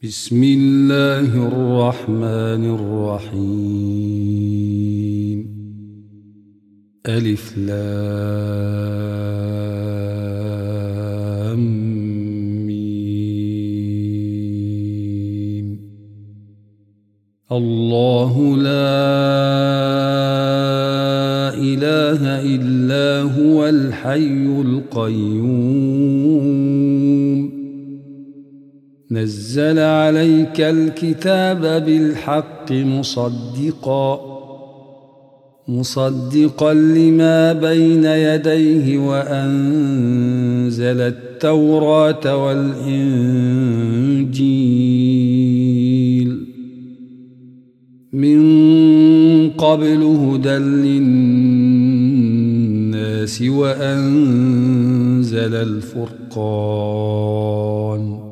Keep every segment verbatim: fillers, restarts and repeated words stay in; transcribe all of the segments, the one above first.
بسم الله الرحمن الرحيم. ألف لام ميم. الله لا إله إلا هو الحي القيوم. نزل عليك الكتاب بالحق مصدقا مصدقا لما بين يديه وأنزل التوراة والإنجيل من قبل هدى للناس وأنزل الفرقان.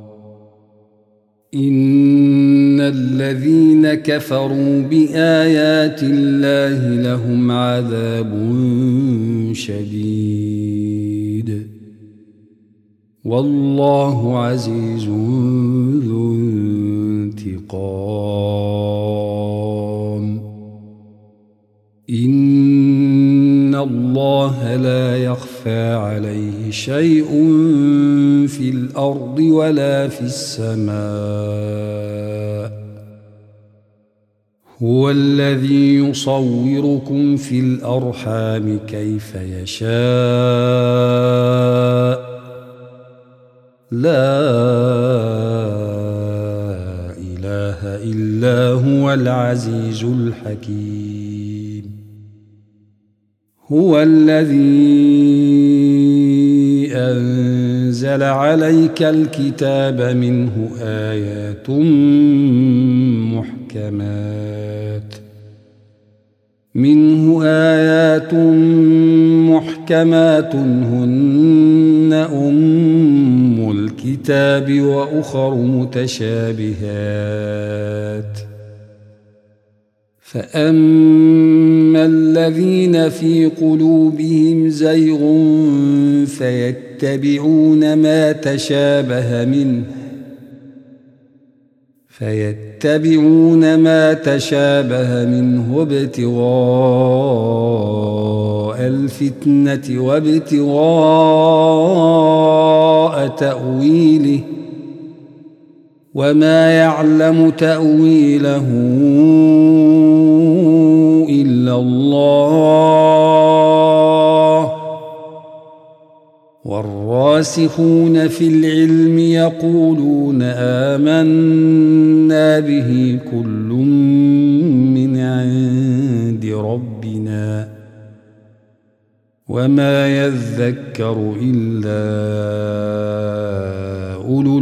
إن الذين كفروا بآيات الله لهم عذاب شديد والله عزيز ذو انتقام. إن الله لا يخفى عليه شيء في الأرض ولا في السماء. هو الذي يصوركم في الأرحام كيف يشاء. لا إله إلا هو العزيز الحكيم. هو الذي أنزل عليك الكتاب منه آيات محكمات منه آيات محكمات هن أم الكتاب وأخر متشابهات. فأما الذين في قلوبهم زيغ فيتبعون ما تشابه منه فيتبعون ما تشابه منه ابتغاء الفتنة وابتغاء تأويله وما يعلم تأويله إلا الله. والراسخون في العلم يقولون آمنا به كل من عند ربنا وما يذكر إلا أولو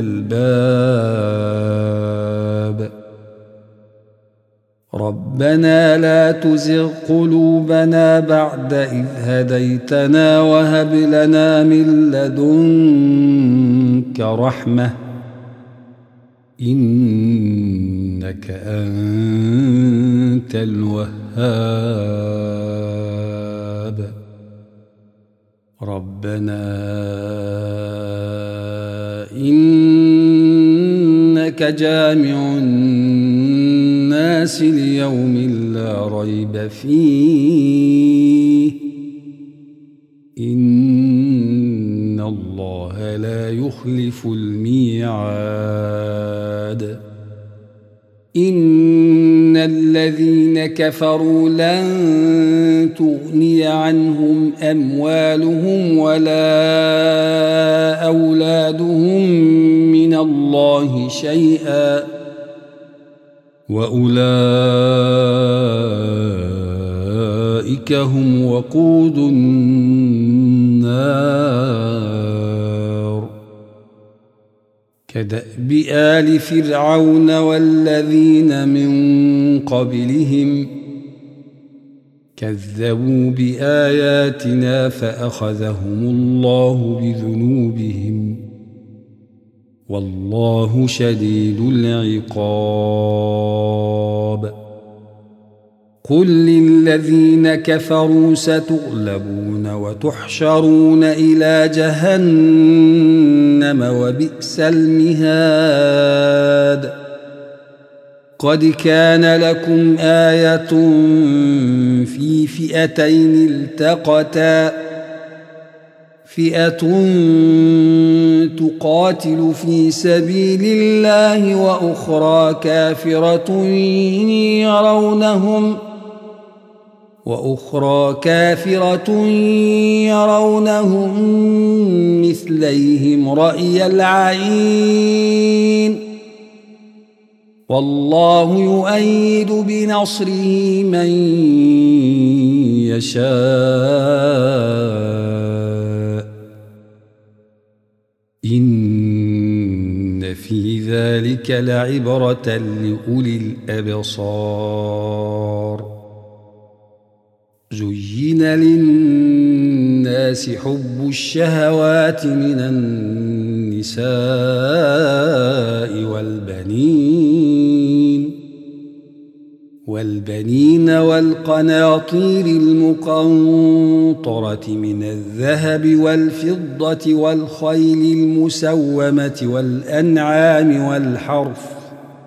الألباب. ربنا لا تزغ قلوبنا بعد إذ هديتنا وهب لنا من لدنك رحمة إنك أنت الوهاب. ربنا إنك جامع الناس ليوم لا ريب فيه إن الله لا يخلف الميعاد. إن الذين كفروا لن تغني عنهم أموالهم ولا أولادهم من الله شيئا وأولئك هم وقود النار. كدأب آل فرعون والذين من قبلهم كذبوا بآياتنا فأخذهم الله بذنوبهم والله شديد العقاب. قل للذين كفروا ستغلبون وتحشرون إلى جهنم وبئس المهاد. قد كان لكم آية في فئتين التقتا فئة تقاتل في سبيل الله وأخرى كافرة يرونهم وأخرى كافرة يرونهم مثليهم رأي العين والله يؤيد بنصره من يشاء إن في ذلك لعبرة لأولي الأبصار زين للناس حب الشهوات من النساء والبنين والبنين والقناطير المقنطرة من الذهب والفضة والخيل المسومة والأنعام والحرث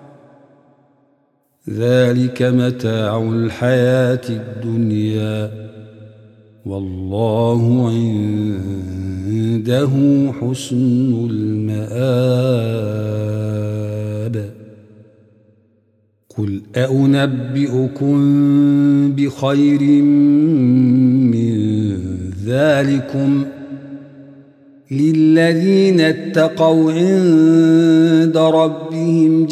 ذلك متاع الحياة الدنيا والله عنده حسن المآب قل أنبئكم بخير من ذلكم للذين اتقوا عند ربهم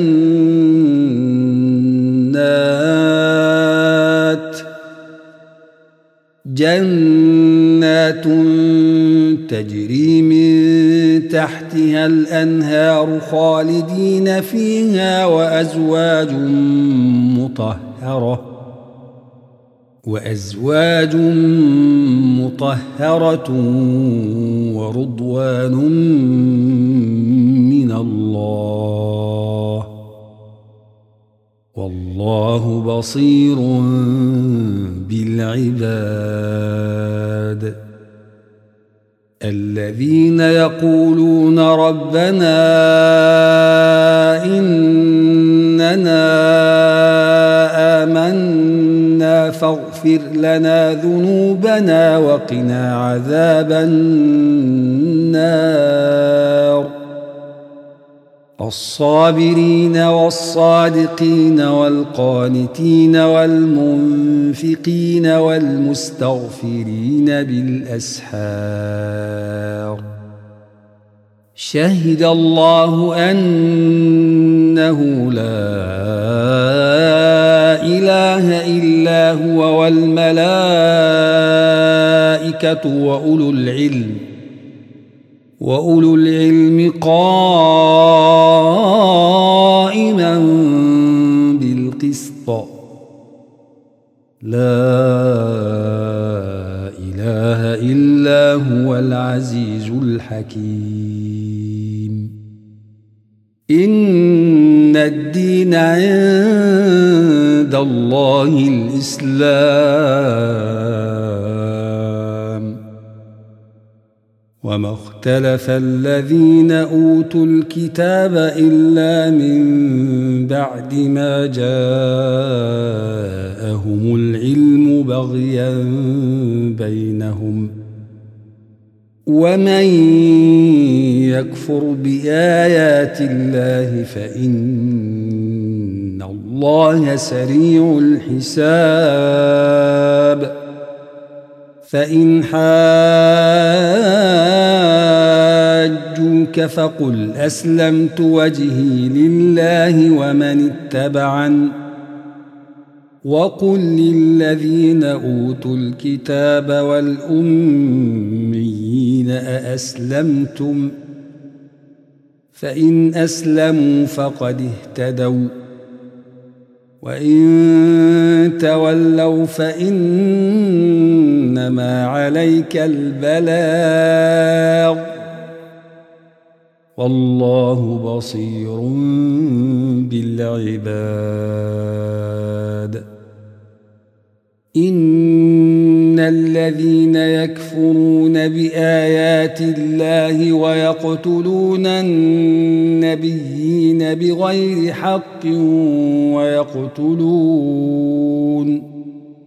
جنات جنات تجري من تحتها الأنهار خالدين فيها وأزواج مطهرة وأزواج مطهرة ورضوان من الله والله بصير بالعباد الذين يقولون ربنا إننا آمنا فاغفر لنا ذنوبنا وقنا عذاب النار الصابرين والصادقين والقانتين والمنفقين والمستغفرين بالأسحار شهد الله أنه لا إله إلا هو والملائكة وأولو العلم وأولو العلم قائما بالقسط لا إله إلا هو العزيز الحكيم إن الدين عند الله الإسلام وما اختلف الذين أوتوا الكتاب إلا من بعد ما جاءهم العلم بغيا بينهم ومن يكفر بآيات الله فإن الله سريع الحساب فإن حاجوك فقل أسلمت وجهي لله ومن اتبعن وقل للذين أوتوا الكتاب والأميين أأسلمتم فإن أسلموا فقد اهتدوا وإن تولوا فإنما عليك البلاغ والله بصير بالعباد إن الذين يكفرون بآيات الله ويقتلون النبيين بغير حق ويقتلون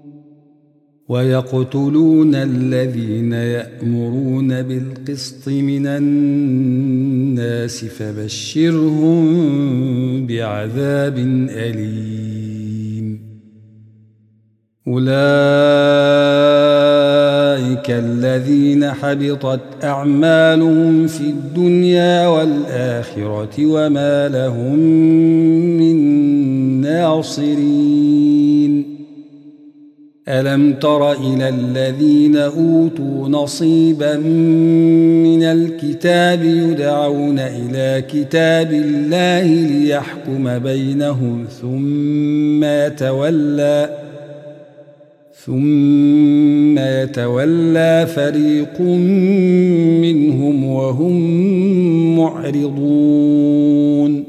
ويقتلون الذين يأمرون بالقسط من الناس فبشرهم بعذاب أليم. أولئك الذين حبطت أعمالهم في الدنيا والآخرة وما لهم من ناصرين. ألم تر إلى الذين أوتوا نصيبا من الكتاب يدعون إلى كتاب الله ليحكم بينهم ثم يتولى ثم يتولى فريق منهم وهم معرضون.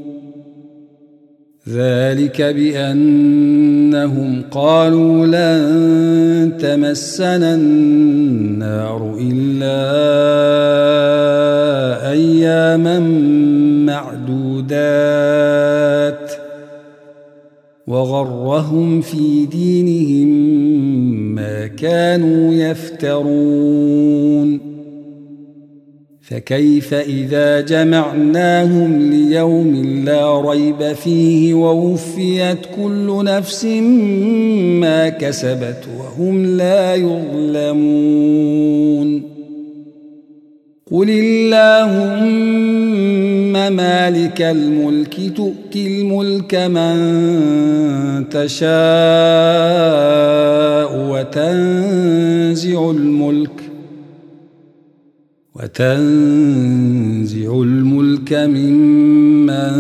ذلك بأنهم قالوا لن تمسنا النار إلا أياما معدودات وغرهم في دينهم ما كانوا يفترون. فكيف إذا جمعناهم ليوم لا ريب فيه ووفيت كل نفس ما كسبت وهم لا يظلمون. قل اللهم مالك الملك تؤتي الملك من تشاء وتنزع الملك وتنزع الملك ممن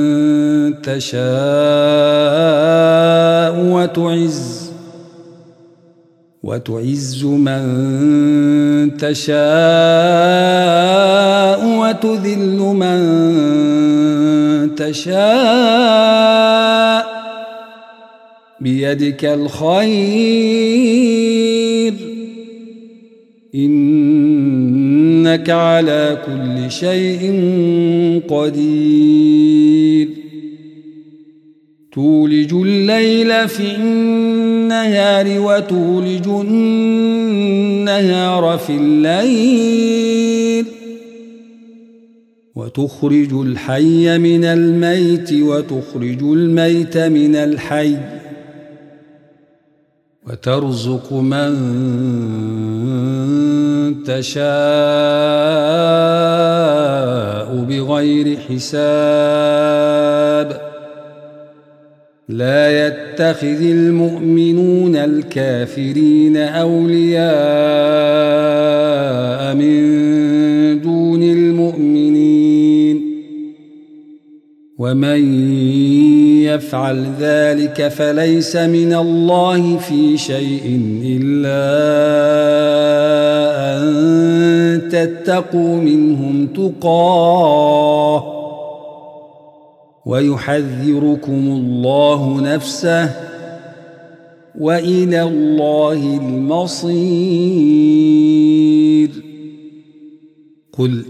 تشاء وتعز وتعز من تشاء وتذل من تشاء بيدك الخير إنك على كل شيء قدير. تولج الليل في النهار وتولج النهار في الليل وتخرج الحي من الميت وتخرج الميت من الحي وترزق من تشاء بغير حساب. لا يتخذ المؤمنون الكافرين أولياء من دون المؤمنين ومن يفعل ذلك فليس من الله في شيء إلا أن تتقوا منهم تقاه ويحذركم الله نفسه وإلى الله المصير. قل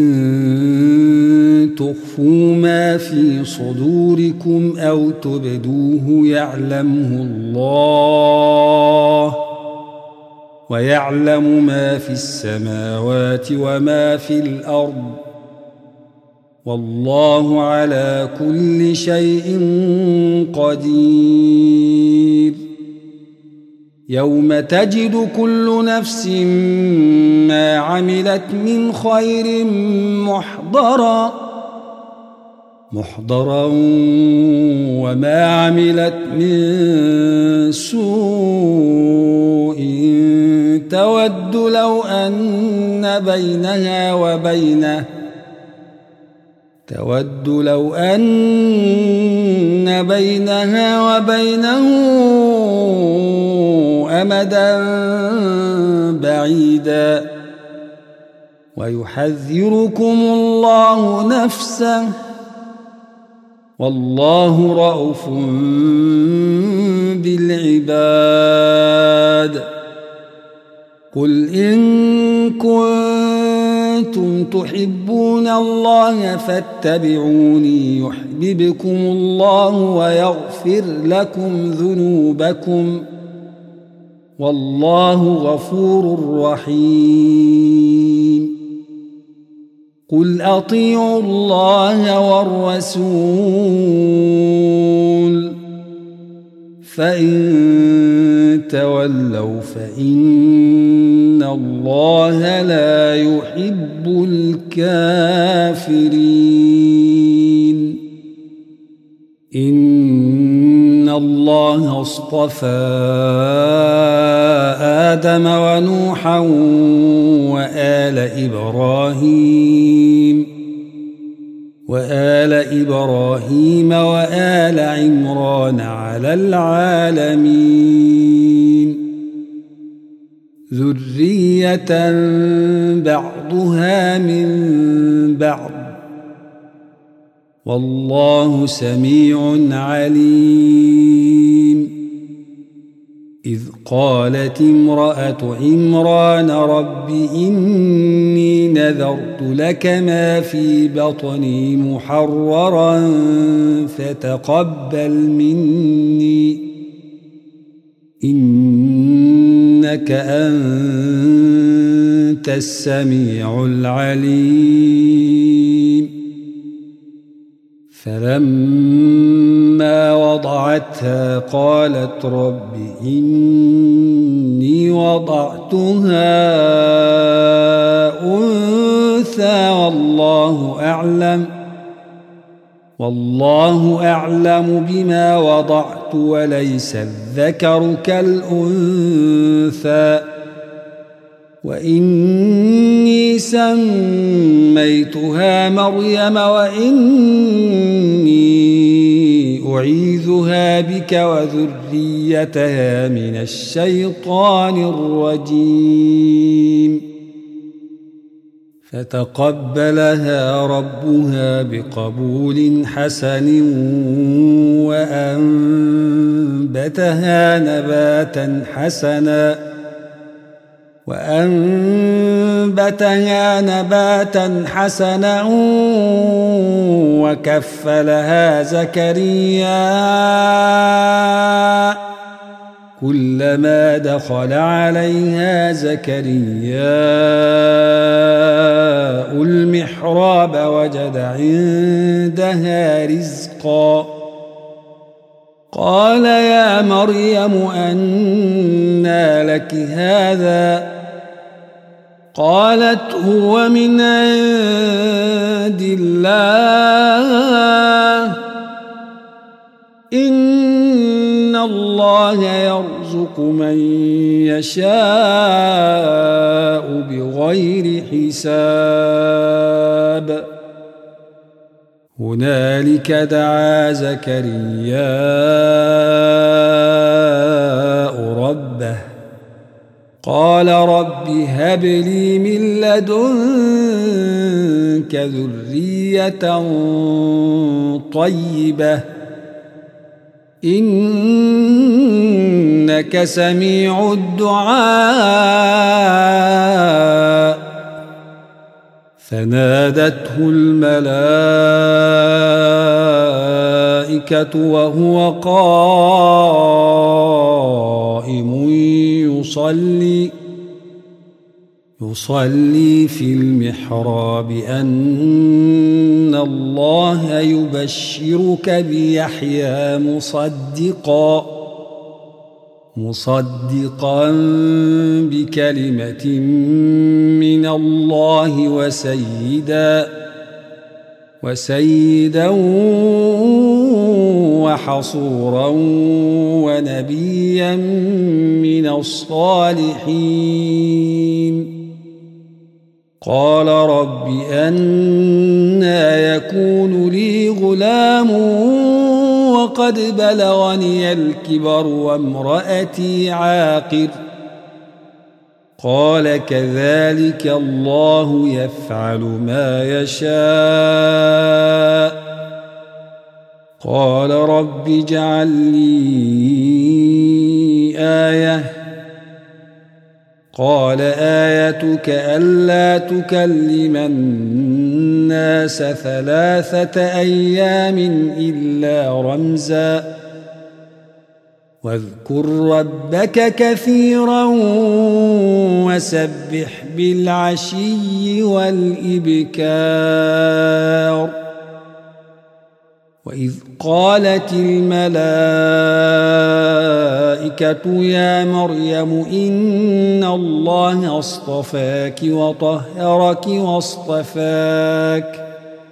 إن تخفوا ما في صدوركم أو تبدوه يعلمه الله ويعلم ما في السماوات وما في الأرض والله على كل شيء قدير. يوم تجد كل نفس ما عملت من خير محضرا محضرا وما عملت من سوء تود لو أن بينها وبينه تود لو أن بينها وبينه أمدا بعيدا ويحذركم الله نفسه والله رءوف بالعباد. قل إن كنتم تحبون الله فاتبعوني يحببكم الله ويغفر لكم ذنوبكم والله غفور رحيم قل أطيعوا الله والرسول فإن تولوا فإن الله لا يحب الكافرين إن الله اصطفى آدم ونوحا وآل إبراهيم وآل إبراهيم وآل عمران على العالمين ذرية بعضها من بعض والله سميع عليم إذ قالت امرأة عمران رب إني نذرت لك ما في بطني محررا فتقبل مني إنك أنت السميع العليم فلما وضعتها قالت رب إني وضعتها أنثى والله أعلم والله أعلم بما وضعت وليس الذكر كالأنثى وإني سميتها مريم وإني أعيذها بك وذريتها من الشيطان الرجيم فتقبلها ربها بقبول حسن وأنبتها نباتا حسنا وأنبتها نباتا حسنا وكفلها زكريا كلما دخل عليها زكريا المحراب وجد عندها رزقا قال يا مريم أنى لك هذا قالت هو من عند الله إن الله يرزق من يشاء بغير حساب هنالك دعا زكرياء ربه قال رب هب لي من لدنك ذرية طيبة إنك سميع الدعاء فنادته الملائكة وهو قائم يصلي يصلي في المحراب أن الله يبشرك بيحيى مصدقا مصدقا بكلمة من الله وسيدا وسيدا وحصورا ونبيا من الصالحين قال رب أنى يكون لي غلام وقد بلغني الكبر وامرأتي عاقر قال كذلك الله يفعل ما يشاء قال رب اجعل لي آية قال آيتك ألا تكلم الناس ثلاثة أيام إلا رمزا واذكر ربك كثيرا وسبح بالعشي والإبكار وإذ قالت الملائكة يا مريم إن الله اصطفاك وطهرك واصطفاك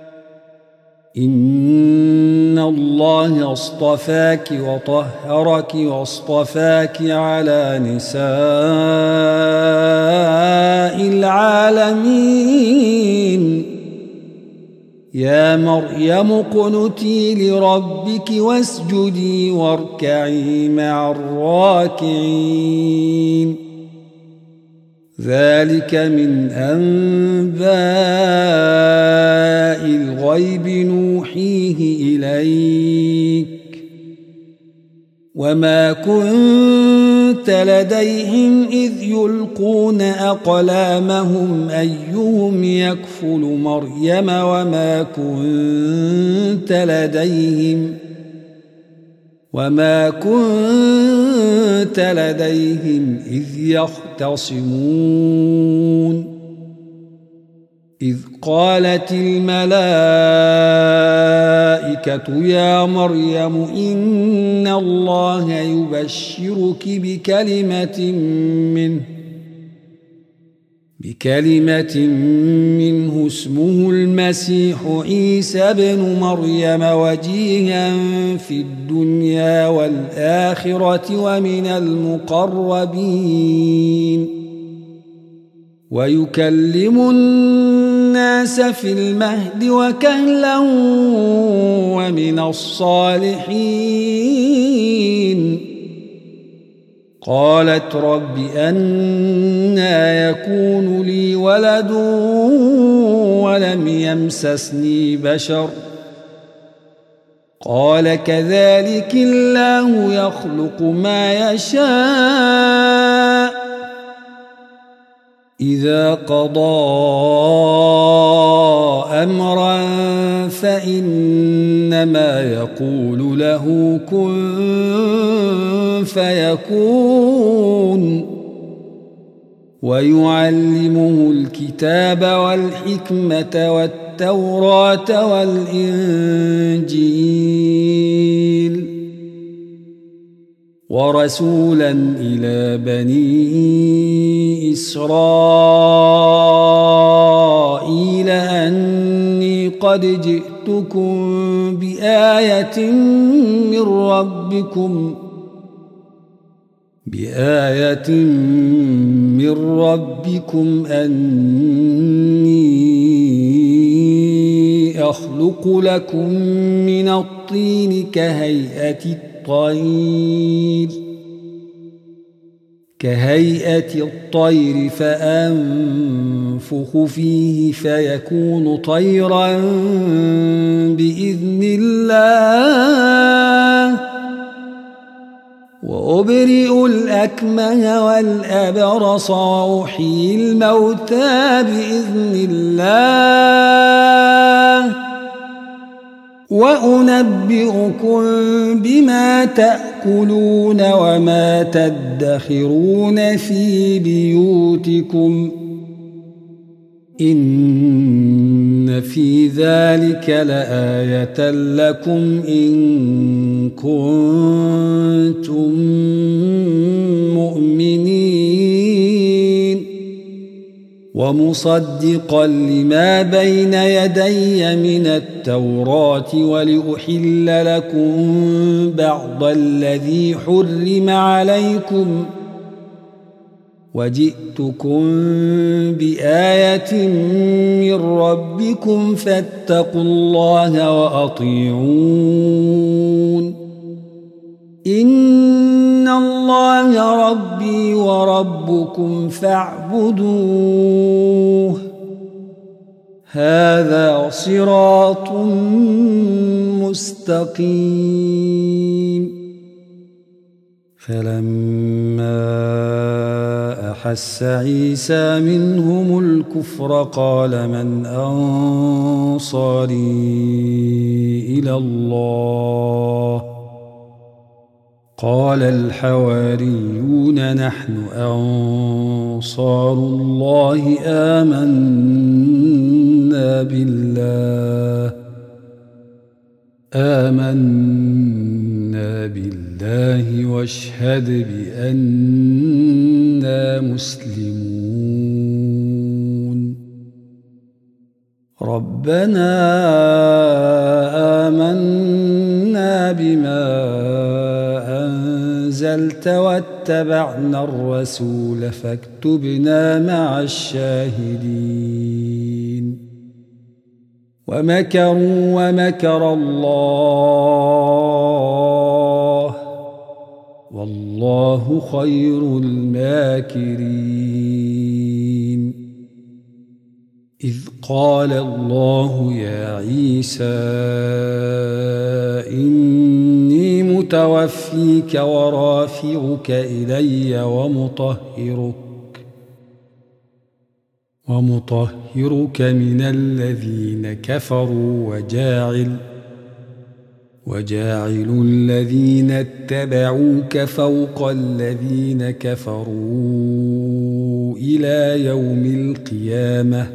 إن الله اصطفاك وطهرك واصطفاك على نساء العالمين يا مريم اقنتي لربك واسجدي واركعي مع الراكعين ذلك من أنباء الغيب نوحيه إليك وما كنت لديهم إذ يلقون أقلامهم أيهم يكفل مريم وما كنت لديهم وما كنت لديهم إذ يختصمون إذ قالت الملائكة يا مريم إن الله يبشرك بكلمة منه بكلمة منه اسمه المسيح عيسى ابن مريم وجيها في الدنيا والآخرة ومن المقربين ويكلم الناس في المهد وكهلا ومن الصالحين قالت رب أنى يكون لي ولد ولم يمسسني بشر قال كذلك الله يخلق ما يشاء إذا قضى أمرا فإنما يقول له كن فيكون ويعلمه الكتاب والحكمة والتوراة والإنجيل ورسولا إلى بني إسرائيل أني قد جئتكم بآية من ربكم بآية من ربكم أني أخلق لكم من الطين كهيئة الطير كهيئة الطير فأنفخ فيه فيكون طيرا بإذن الله وأبرئ الأكمه والأبرص وأحيي الموتى بإذن الله وأنبئكم بما تأكلون وما تدخرون في بيوتكم إن في ذلك لآية لكم إن كنتم مؤمنين ومصدقا لما بين يدي من التوراة ولأحل لكم بعض الذي حرم عليكم وجئتكم بآية من ربكم فاتقوا الله وأطيعون إن الله ربي وربكم فاعبدوه هذا صراط مستقيم فلما أحس عيسى منهم الكفر قال من أنصاري إلى الله قال الحواريون نحن أنصار الله آمنا بالله آمنا بالله واشهد بأننا مسلمون ربنا آمنا بما أنزلت واتبعنا الرسول فاكتبنا مع الشاهدين ومكروا ومكر الله والله خير الماكرين إذ قال الله يا عيسى إني متوفيك ورافعك إلي ومطهرك ومطهرك من الذين كفروا وجاعل وجاعل الذين اتبعوك فوق الذين كفروا إلى يوم القيامة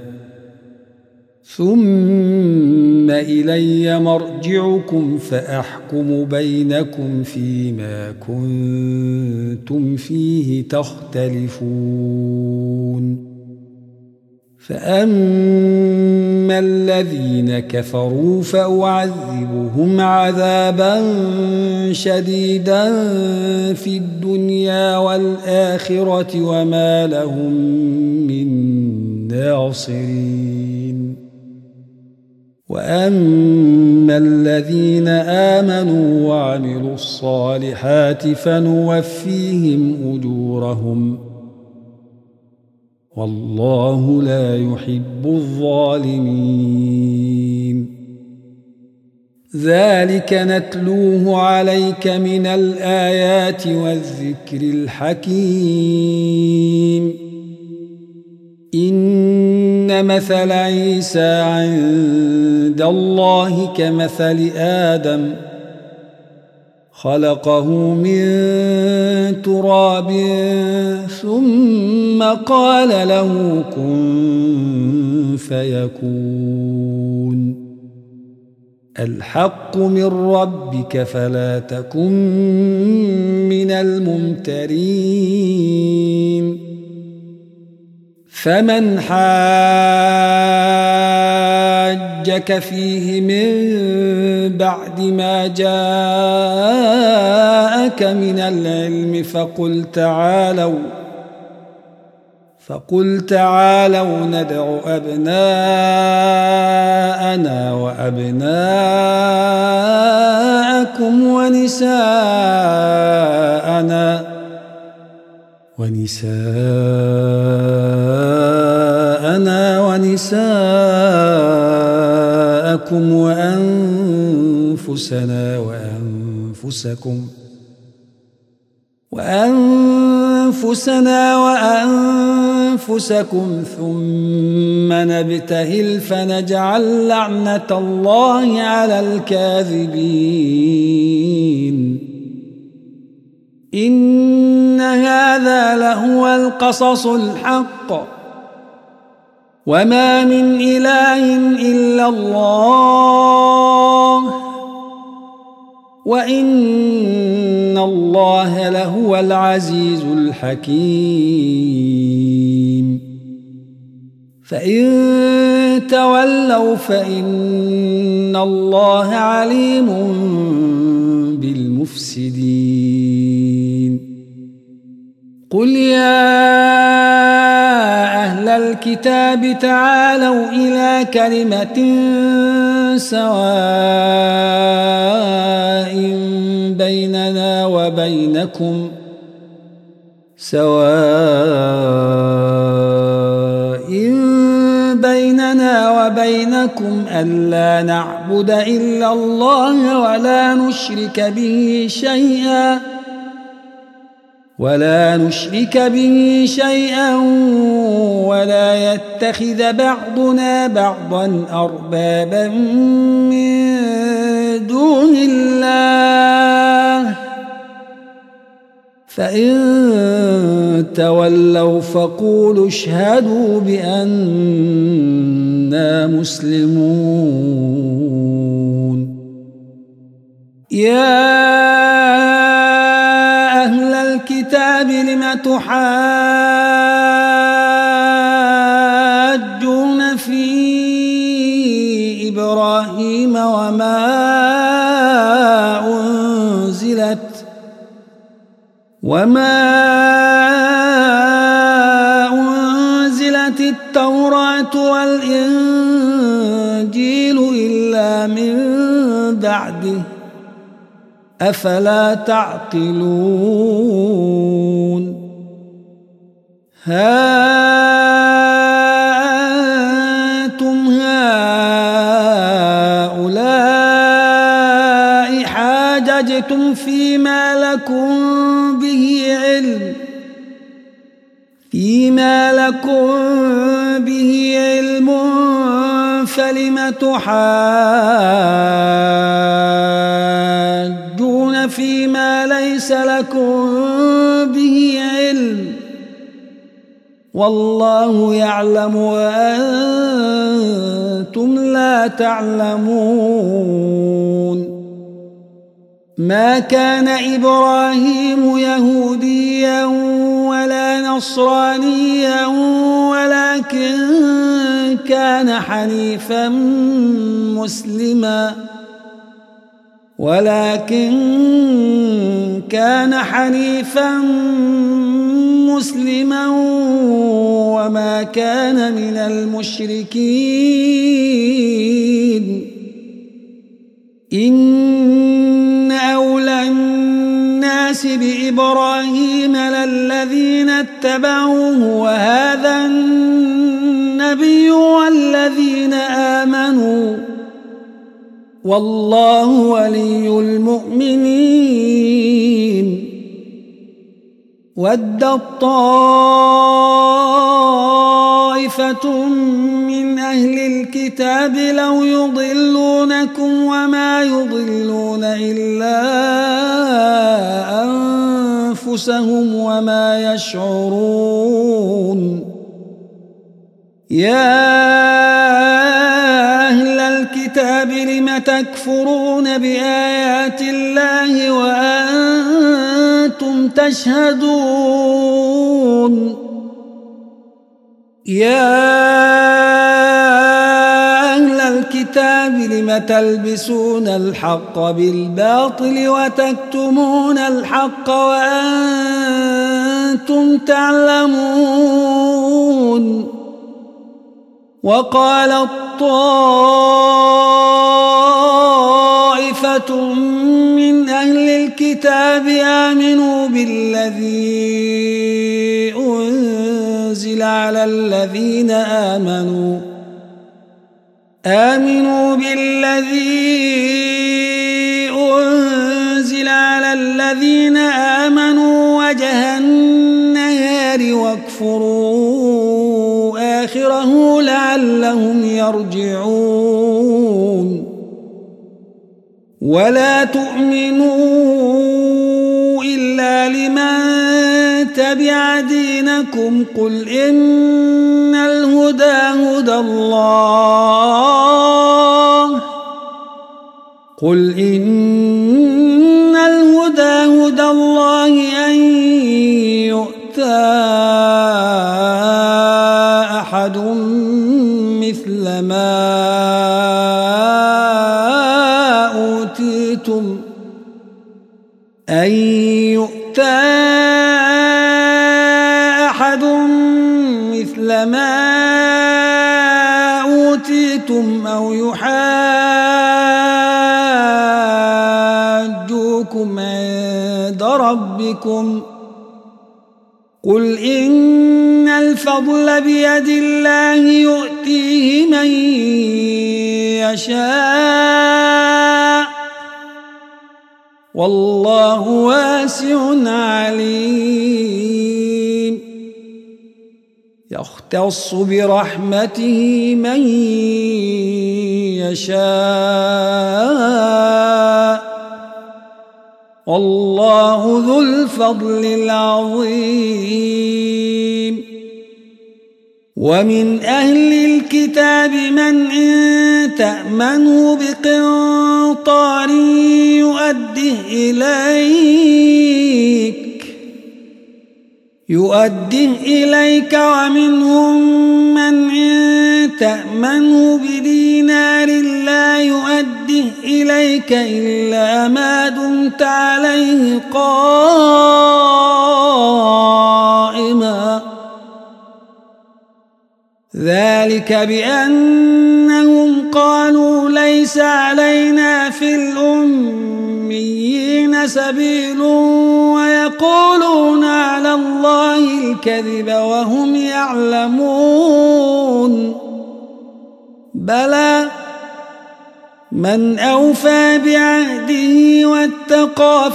ثم إلي مرجعكم فأحكم بينكم فيما كنتم فيه تختلفون فأما الذين كفروا فأعذبهم عذابا شديدا في الدنيا والآخرة وما لهم من ناصرين وأما الذين آمنوا وعملوا الصالحات فنوفيهم أجورهم والله لا يحب الظالمين ذلك نتلوه عليك من الآيات والذكر الحكيم إن مثل عيسى عند الله كمثل آدم خلقه من تراب ثم قال له كن فيكون الحق من ربك فلا تكن من الممترين فمن حاجك فيه من بعد ما جاءك من العلم فقل تعالوا فقل تعالوا ندع أبناءنا وأبناءكم ونساءنا ونساءنا ونساءكم وأنفسنا وأنفسكم وأنفسنا وأنفسكم ثم نبتهل فنجعل لعنة الله على الكاذبين إن هذا لهو القصص الحق وما من إله إلا الله وإن الله لهو العزيز الحكيم فإن تولوا فإن الله عليم بالمفسدين قل يا أهل الكتاب تعالوا إلى كلمة سواء بيننا وبينكم سواء بيننا وبينكم ألا نعبد إلا الله ولا نشرك به شيئا ولا نشرك به شيئا ولا يتخذ بعضنا بعضا أربابا من دون الله فإن تولوا فقولوا اشهدوا بأننا مسلمون. يا أهل الكتاب لم تحاجون في إبراهيم وما أنزلت وما أنزلت التوراة والإنجيل إلا من بعده أفلا تعقلون. ها أنتم هؤلاء حاججتم فيما لكم به علم فيما لكم به علم فلم تحاجون فيما ليس لكم به علم والله يعلم وأنتم لا تعلمون. ما كان إبراهيم يهوديا ولا نصرانيا ولكن كان حنيفا مسلما ولكن كان حنيفا مسلما وما كان من المشركين. إن أولى الناس بإبراهيم للذين اتبعوه وهذا النبي والذين آمنوا والله ولي المؤمنين. ودت طائفة من أهل الكتاب لو يضلونكم وما يضلون إلا أنفسهم وما يشعرون. يا أهل الكتاب لم تكفرون بآيات الله وأنتم تشهدون. يا أهل الكتاب لم تلبسون الحق بالباطل وتكتمون الحق وأنتم تعلمون. وقال طائفة من أهل الكتاب آمنوا بالذي أنزل على الذين آمنوا آمنوا بالذي أنزل على الذين آمنوا وجه النهار واكفروا آخره لعلهم يرجعون. ولا تؤمنوا إلا لمن تبع دينكم قل إن الهدى هدى الله قل إن الهدى هدى الله أن يؤتى أحد مثل ما أوتيتم أن يؤتى أحد مثل ما أوتيتم أو يحاجوكم عند ربكم قل إن الفضل بيد الله يؤتيه من يشاء والله واسع عليم يختص برحمته من يشاء والله ذو الفضل العظيم ومن أهل الكتاب من إن تأمنه بقنطار يؤده إليك يؤده إليك ومنهم من إن تأمنه بدينار لا يؤده إليك إلا ما دمت عليه قائما ذلك بأنهم قالوا ليس علينا في الأميين سبيل ويقولون على الله الكذب وهم يعلمون بلى من أوفى بعهده واتقى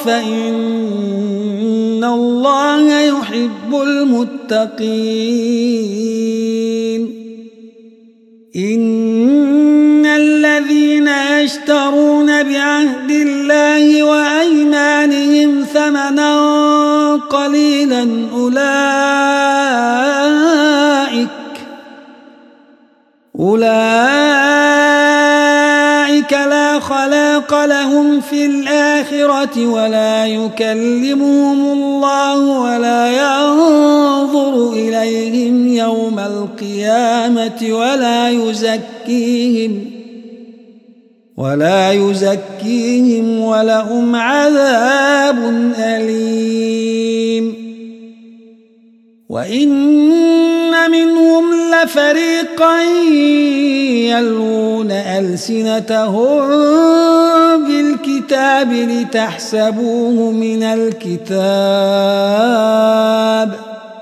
فإن الله يحب المتقين إن الذين يشترون بعهد الله وأيمانهم ثمنا قليلا أولئك أولئك لا خلاق لهم في الآخرة ولا يكلمهم الله ولا ينظر إليهم يوم القيامة ولا يزكيهم ولا يزكيهم ولهم عذاب أليم وإن منهم لفريقا يلوون ألسنتهم بالكتاب لتحسبوه من الكتاب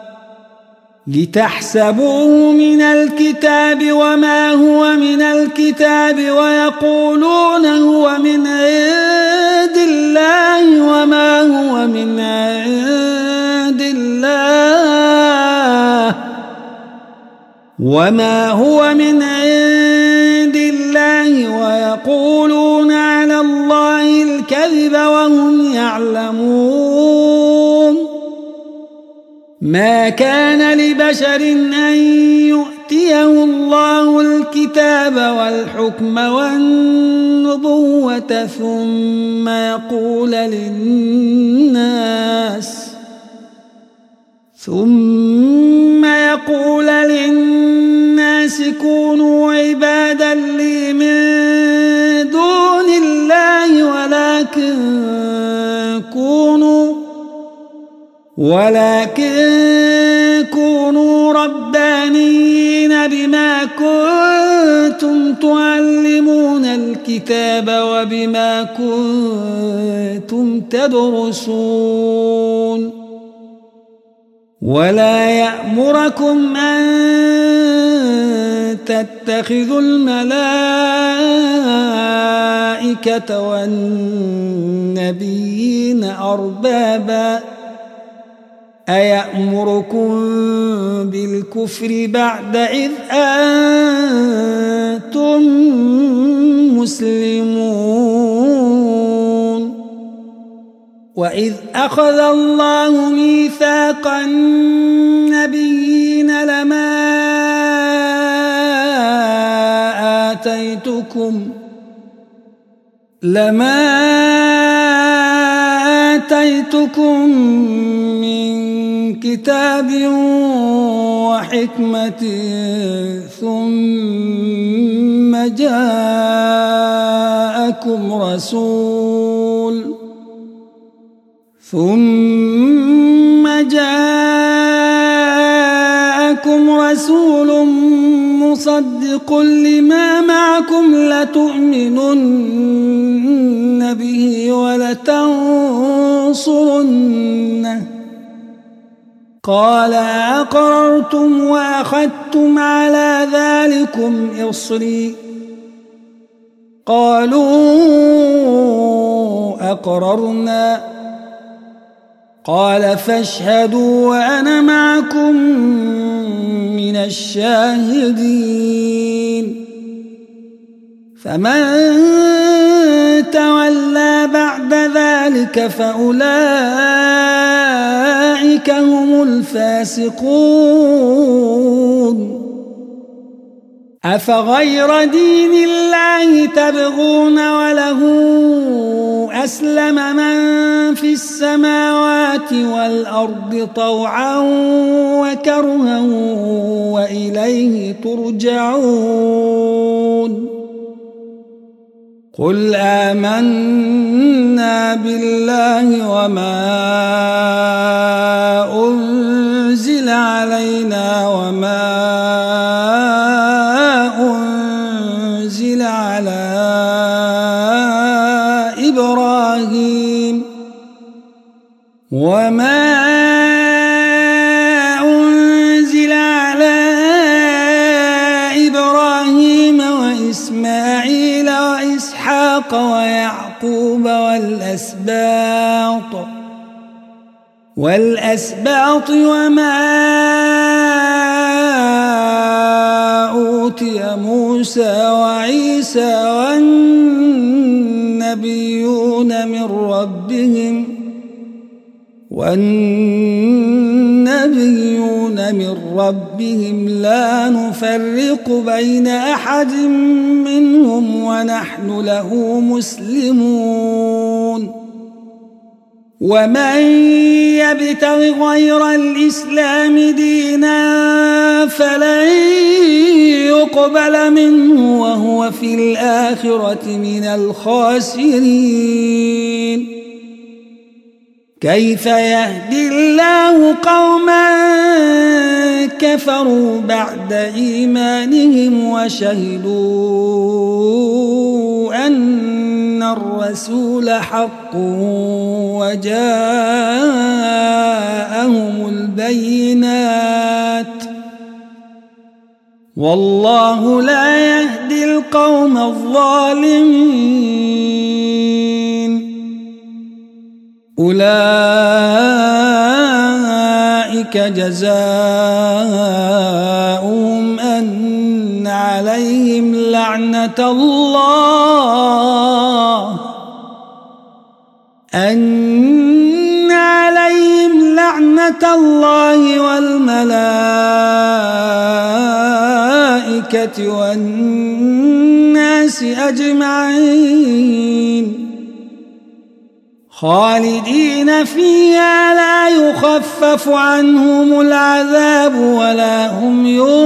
لتحسبوه من الكتاب وما هو من الكتاب ويقولون هو من عند الله وما هو من عند الله وما هو من عند الله ويقولون على الله الكذب وهم يعلمون ما كان لبشر أن يؤتيه الله الكتاب والحكم والنبوة ثم يقول للناس ثم يقول للناس كونوا عبادا لي من دون الله ولكن كونوا ولكن كونوا ربانيين بما كنتم تعلمون الكتاب وبما كنتم تدرسون ولا يأمركم أن تتخذوا الملائكة والنبيين أربابا أيأمركم بالكفر بعد إذ أنتم مسلمون وإذ أخذ الله ميثاق النبيين لما آتيتكم لما آتيتكم من كتاب وحكمة ثم جاءكم رسول ثم جاءكم رسول مصدق لما معكم لتؤمنن به ولتنصرنه قال أقررتم وأخذتم على ذلكم إصري قالوا أقررنا قال فاشهدوا وأنا معكم من الشاهدين فمن تولى بعد ذلك فأولئك هم الفاسقون أفغير دين الله تبغون وله أسلم من في السماوات والأرض طوعا وكرها وإليه ترجعون قل آمنا بالله وما أنزل علينا وما أنزل على إبراهيم وما أنزل على إبراهيم وإسماعيل وإسحاق ويعقوب والأسباط والأسباط وما أوتي موسى وعيسى والنبيون من ربهم والنبيون من ربهم لا نفرق بين أحد منهم ونحن له مسلمون ومن يبتغ غير الإسلام دينا فلن يقبل منه وهو في الآخرة من الخاسرين كيف يهدي الله قوما كفروا بعد إيمانهم وشهدوا أن الرسول حق وجاءهم البينات والله لا يهدي القوم الظالمين أولئك جزاؤهم أن عليهم لعنة الله أن عليهم لعنة الله والملائكة والناس أجمعين خالدين فيها لا يخفف عنهم العذاب ولا هم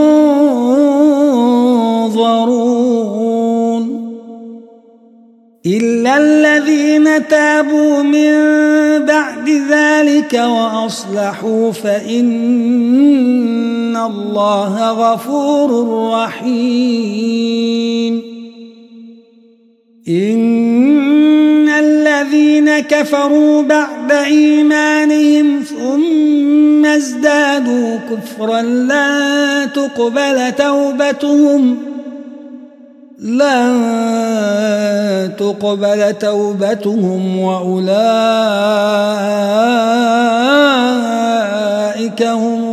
ينظرون إلا الذين تابوا من بعد ذلك وأصلحوا فإن الله غفور رحيم إن الذين كفروا بعد إيمانهم ثم ازدادوا كفرا لا تقبل توبتهم لا تقبل توبتهم وأولئك هم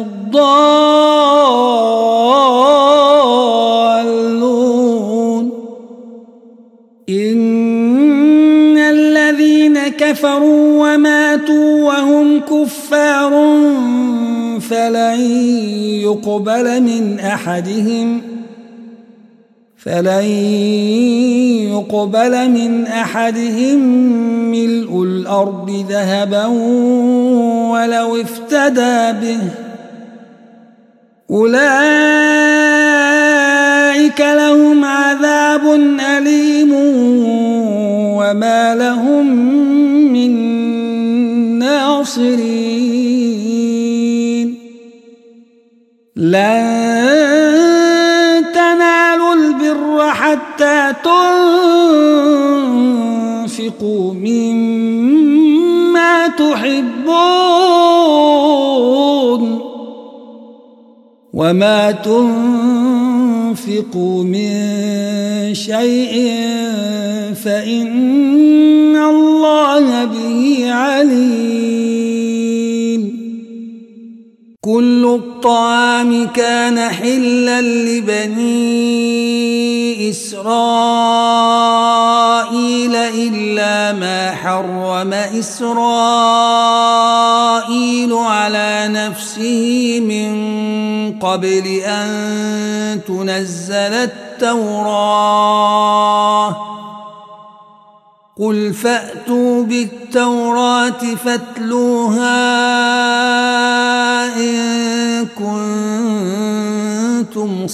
الضالون إن الذين كفروا وماتوا وهم كفار فلن يقبل من أحدهم فلن يقبل من أحدهم ملء الأرض ذهبا ولو افتدى به أولئك لهم عذاب أليم وما لهم من ناصرين لن تنالوا البر حتى تنفقوا مما تحبون وما تنفقوا تنفقوا من شيء فإن الله به عليم. كل الطعام كان حلا لبني إسرائيل إلا ما حرم إسرائيل على نفسه من قبل أن تنزل التوراة. قل فأتوا بالتوراة فاتلوها إن كنتم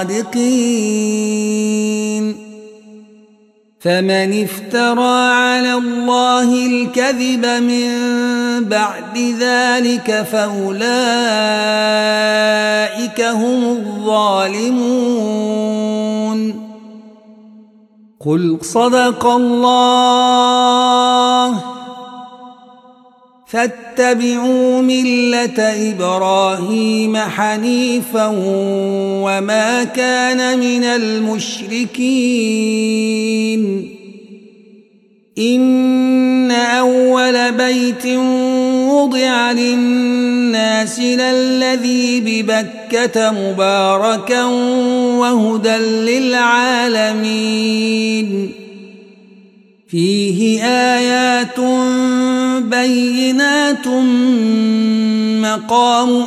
صادقين. فمن افترى على الله الكذب من بعد ذلك فأولئك هم الظالمون. قل صدق الله فاتبعوا ملة إبراهيم حنيفا وما كان من المشركين. إن أول بيت وضع للناس للذي ببكة مباركا وهدى للعالمين. فيه آيات بينات مقام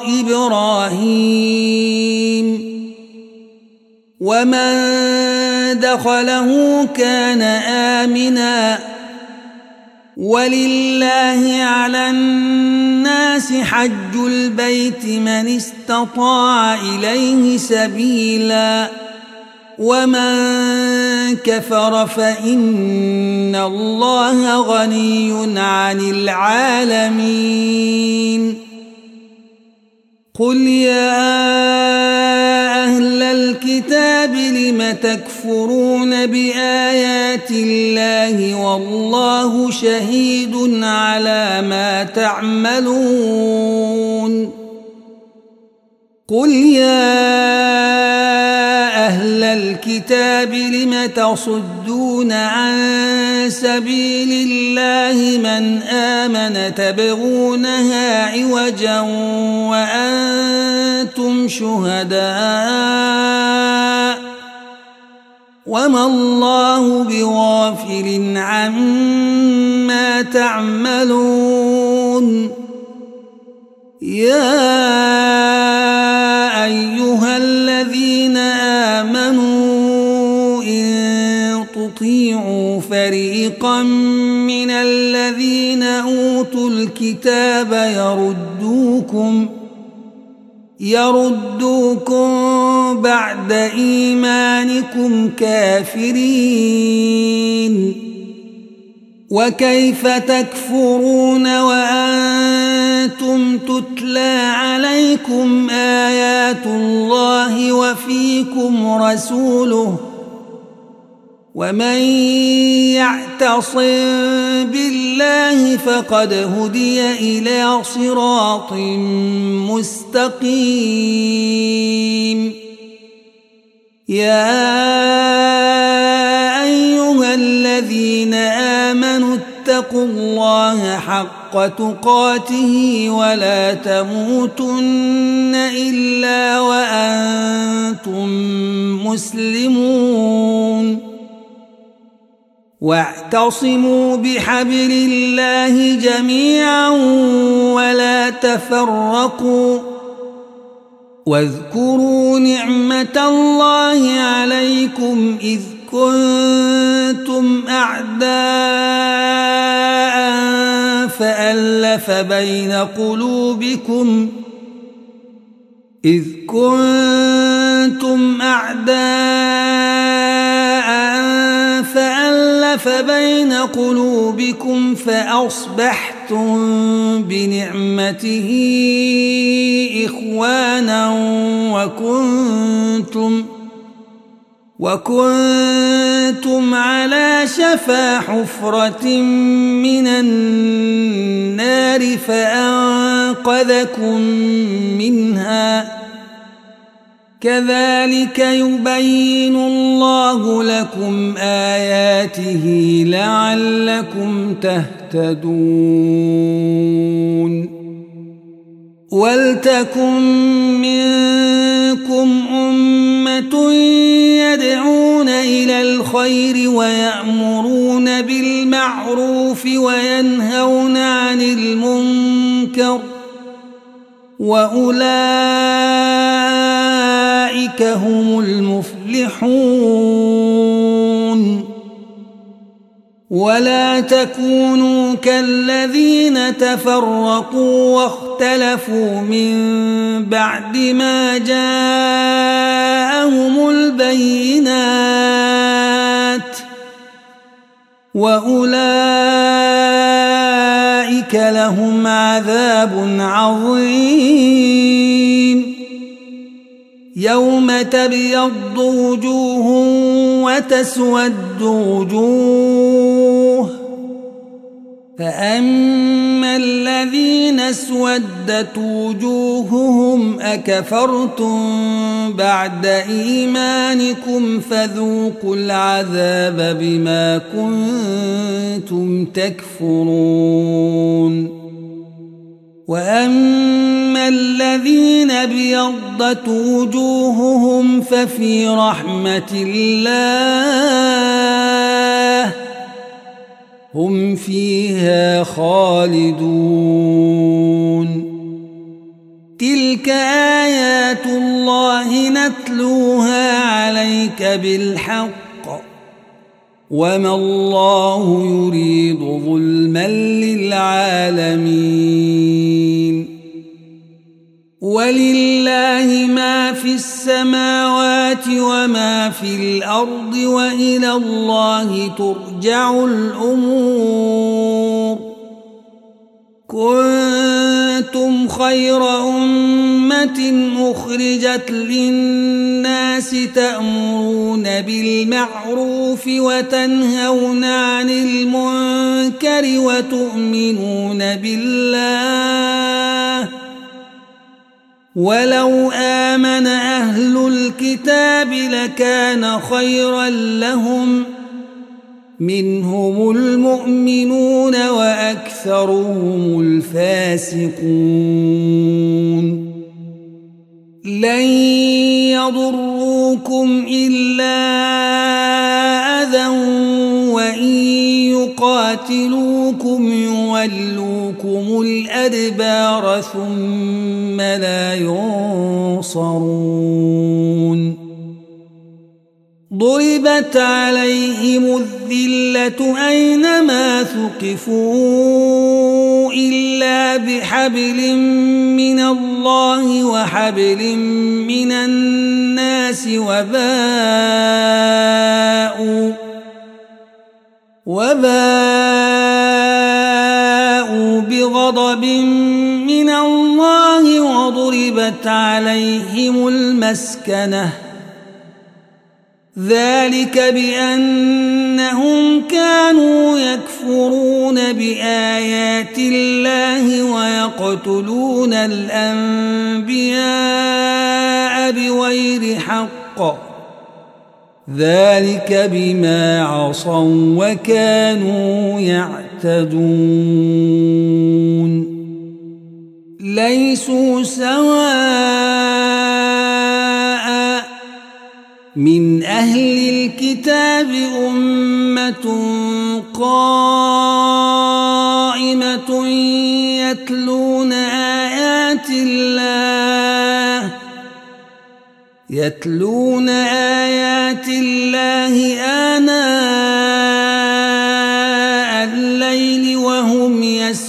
إبراهيم ومن دخله كان آمنا. ولله على الناس حج البيت من استطاع إليه سبيلا ومن كفر فإن الله غني عن العالمين. قل يا أهل الكتاب لم تكفرون بآيات الله والله شهيد على ما تعملون. قل يا أهل الكتاب لم تصدون عن سبيل الله من آمن تبغونها عوجا وأنتم شهداء وما الله بغافل عما تعملون. يا أيها الذين آمنوا إن تطيعوا فريقا من الذين أوتوا الكتاب يردوكم يردوكم بعد إيمانكم كافرين. وكيف تكفرون وأنتم تتلى عليكم آيات الله وفيكم رسوله ومن يعتصم بالله فقد هدي إلى صراط مستقيم. يا أيها الذين آمنوا اتقوا الله حق تقاته ولا تموتن إلا وأنتم مسلمون. واعتصموا بحبل الله جميعا ولا تفرقوا. واذكروا نعمة الله عليكم إذ كنتم أعداء فألف بين قلوبكم إذ كنتم أعداء فألف بين قلوبكم فأصبحتم بنعمته إخوانا وكنتم وكنتم على شفا حفرة من النار فأنقذكم منها كذلك يبين الله لكم آياته لعلكم تهتدون ولتكن منكم أمة يدعون إلى الخير ويأمرون بالمعروف وينهون عن المنكر وأولئك هم المفلحون ولا تكونوا كالذين تفرقوا واختلفوا من بعد ما جاءهم البينات وأولئك لهم عذاب عظيم يوم تبيض وجوه وتسود وجوه فأما الذين اسودت وجوههم أكفرتم بعد إيمانكم فذوقوا العذاب بما كنتم تكفرون وأما الذين ابيضت وجوههم ففي رحمة الله هم فيها خالدون تلك آيات الله نتلوها عليك بالحق وما الله يريد ظلما للعالمين ولله ما في السماوات وما في الأرض وإلى الله ترجع الأمور كنتم خير أمة أخرجت للناس تأمرون بالمعروف وتنهون عن المنكر وتؤمنون بالله ولو آمن أهل الكتاب لكان خيرا لهم منهم المؤمنون وأكثرهم الفاسقون لن يضروكم إلا أذى وإن يقاتلوكم يولوكم الأدبار ثم لا ينصرون ضربت عليهم الذلة أينما ثقفوا إلا بحبل من الله وحبل من الناس وباءوا وباءوا بغضب من الله وضربت عليهم المسكنة ذلك بأنهم كانوا يكفرون بآيات الله ويقتلون الأنبياء بغير حق ذلك بما عصوا وكانوا يعتدون ليسوا سواء من أهل الكتاب أمة قائمة يتلون آيات الله يتلون آيات الله آناء الليل وهم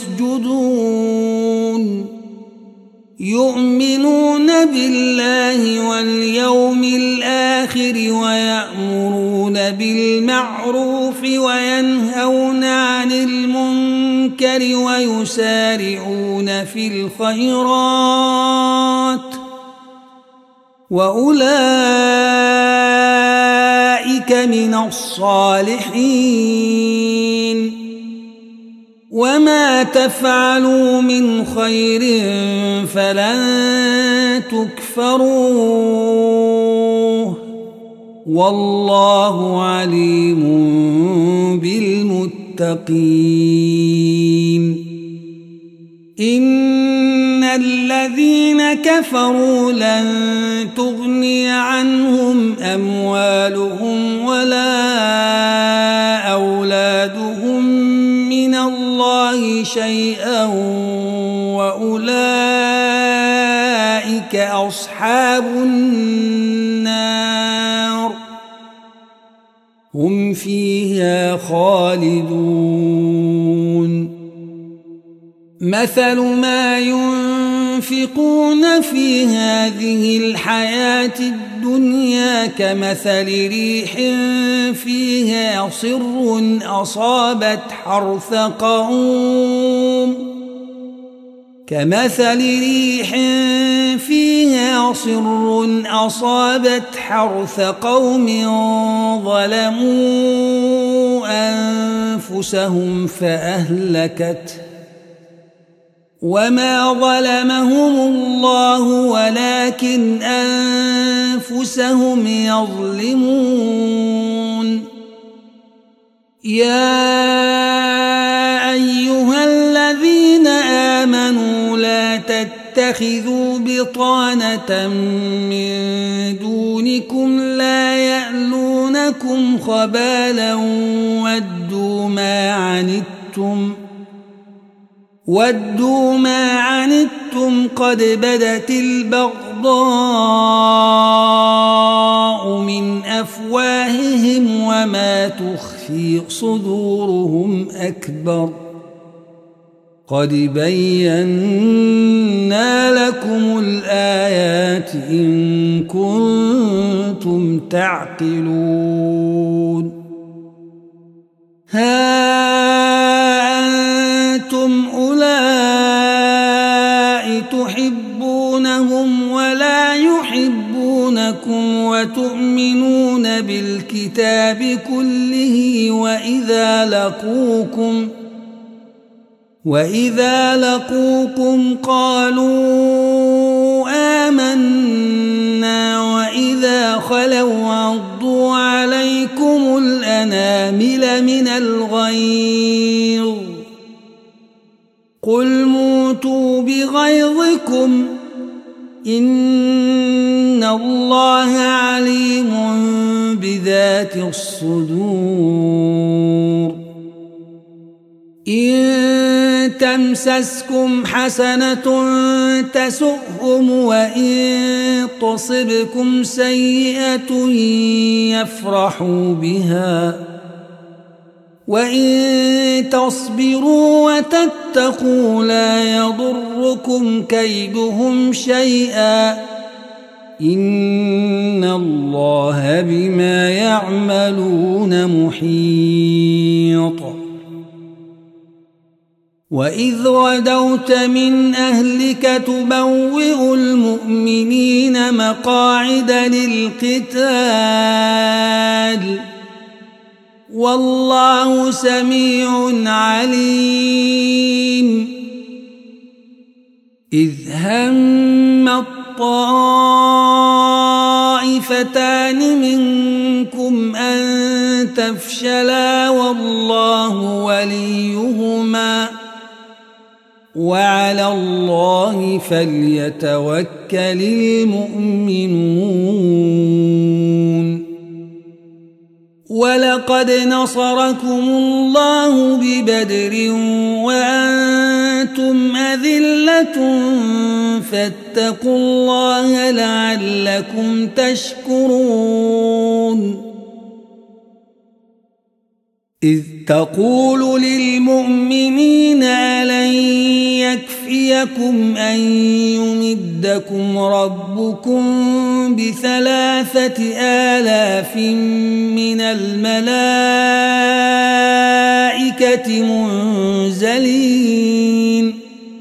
يسجدون يؤمنون بالله واليوم الآخر ويأمرون بالمعروف وينهون عن المنكر ويسارعون في الخيرات وأولئك من الصالحين وما تفعلوا من خير فلن تكفروه والله عليم بالمتقين إن الذين كفروا لن تغني عنهم أموالهم ولا أولادهم من الله شيئا وأولئك أصحاب النار هم فيها خالدون مثل ما ينفقون في هذه الحياة الدنيا كمثل ريح فيها صر أصابت حرث قوم كمثل ريح فيها صر أصابت حرث قوم ظلموا أنفسهم فأهلكته وما ظلمهم الله ولكن أنفسهم يظلمون يا أيها الذين آمنوا لا تتخذوا بطانة من دونكم لا يألونكم خبالا ودوا ما عنتم ودوا ما عنتم قد بدت البغضاء من أفواههم وما تخفي صدورهم أكبر قد بينا لكم الآيات إن كنتم تعقلون ها أنتم أولئك تحبونهم ولا يحبونكم وتؤمنون بالكتاب كله وإذا لقوكم وإذا لقوكم قالوا آمنا وإذا خلوا عضوا عليكم الأنامل من الغيظ قل موتوا بغيظكم إن الله عليم بذات الصدور إن تمسسكم حسنة تسؤهم وإن تصبكم سيئة يفرحوا بها وإن تصبروا وتتقوا لا يضركم كيدهم شيئا إن الله بما يعملون محيط وإذ غدوت من أهلك تبوئ المؤمنين مقاعد للقتال والله سميع عليم إذ هم الطائفتان منكم أن تفشلا والله وليهما وعلى الله فليتوكل المؤمنون ولقد نصركم الله ببدر وأنتم أذلة فاتقوا الله لعلكم تشكرون إذ تقول للمؤمنين ألن يكفيكم أن يمدكم ربكم بثلاثة آلاف من الملائكة منزلين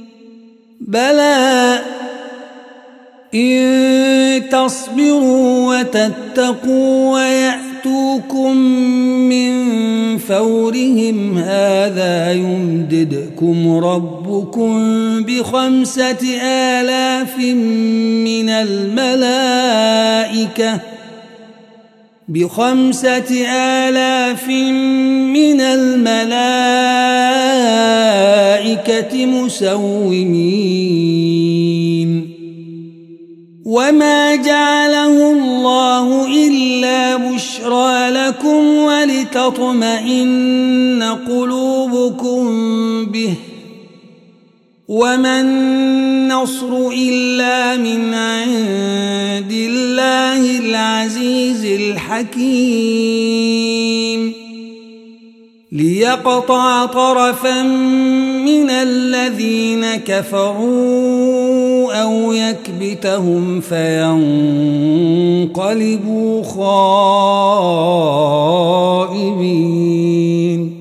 بلى إن تصبروا وتتقوا ويأتوا يأتوكم من فورهم هذا يمددكم ربكم بخمسة آلاف من الملائكة بخمسة آلاف من الملائكة مسومين وما جعله الله إلا بشرى لكم ولتطمئن قلوبكم به وما النصر إلا من عند الله العزيز الحكيم ليقطع طرفا من الذين كفروا أو يكبتهم فينقلبوا خائبين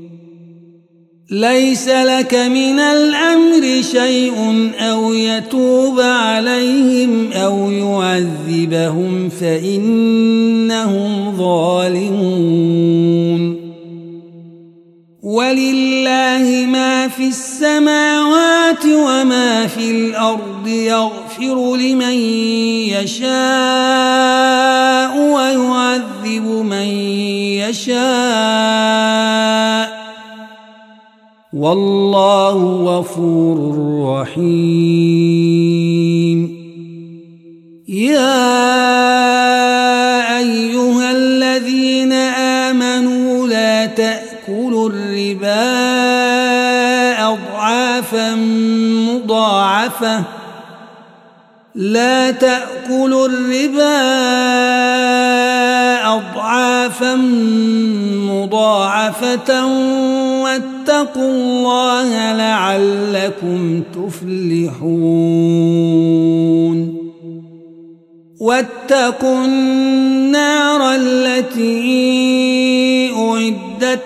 ليس لك من الأمر شيء أو يتوب عليهم أو يعذبهم فإنهم ظالمون ولله ما في السماوات وما في الأرض يغفر لمن يشاء ويعذب من يشاء والله غفور رحيم يا أيها الذين آمنوا لا تأكلوا الربا أضعافا مضاعفة لا تأكلوا الربا أضعافا مضاعفة واتقوا الله لعلكم تفلحون واتقوا النار التي أعدت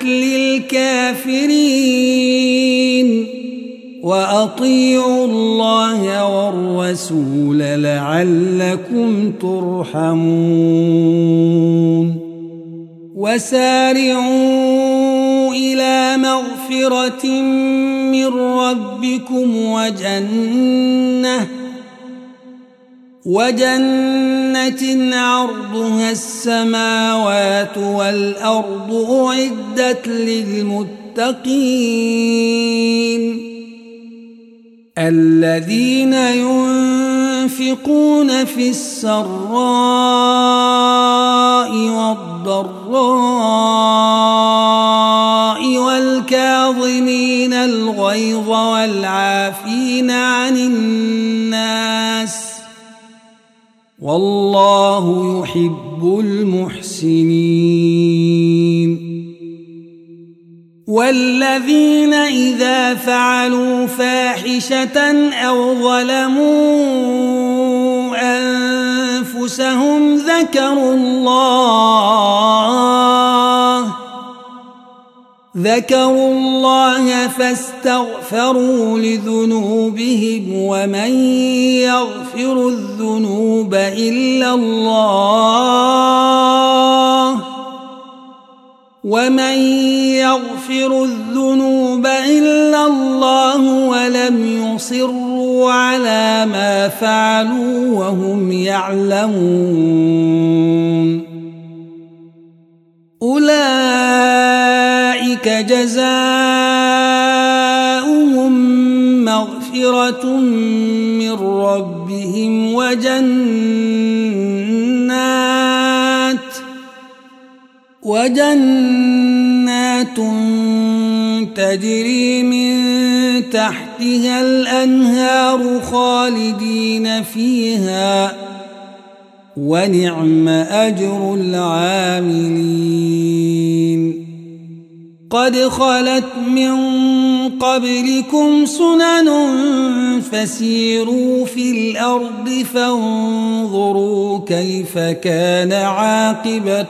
للكافرين وأطيعوا الله والرسول لعلكم ترحمون وسارعوا إلى مغفرة من ربكم وجنة وجنة عرضها السماوات والأرض أعدت للمتقين الذين ينفقون في السراء والضراء والكاظمين الغيظ والعافين عن الناس والله يحب المحسنين والذين إذا فعلوا فاحشة أو ظلموا أنفسهم ذكروا الله ذكروا الله فاستغفروا لذنوبهم ومن يغفر الذنوب إلا الله ومن يغفر الذنوب إلا الله ولم يصروا على ما فعلوا وهم يعلمون أولئك جزاؤهم مغفرة من ربهم وجنات وجنات تجري من تحتها الأنهار خالدين فيها ونعم أجر العاملين قد خلت من قبلكم سنن فسيروا في الأرض فانظروا كيف كان عاقبة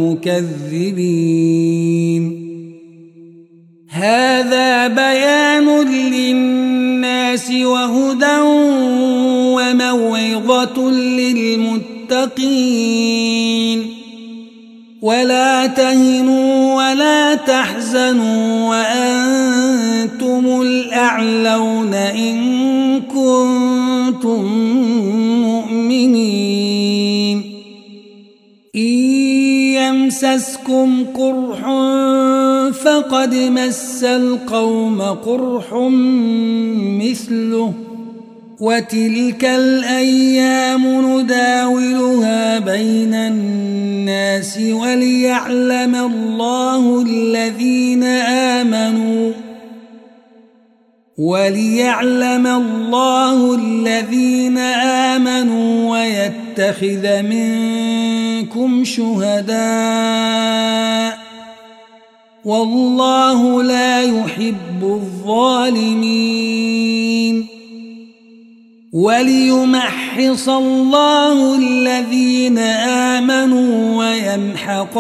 المكذبين هذا بيان للناس وهدى وموعظة للمتقين ولا تهنوا ولا تحزنوا وأنتم الأعلون إن كنتم مؤمنين إن يمسسكم قرح فقد مس القوم قرح مثله وتلك الأيام نداولها بين الناس وليعلم الله الذين آمنوا وليعلم الله الذين آمنوا ويتخذ منكم شهداء والله لا يحب الظالمين وليمحص الله الذين آمنوا ويمحق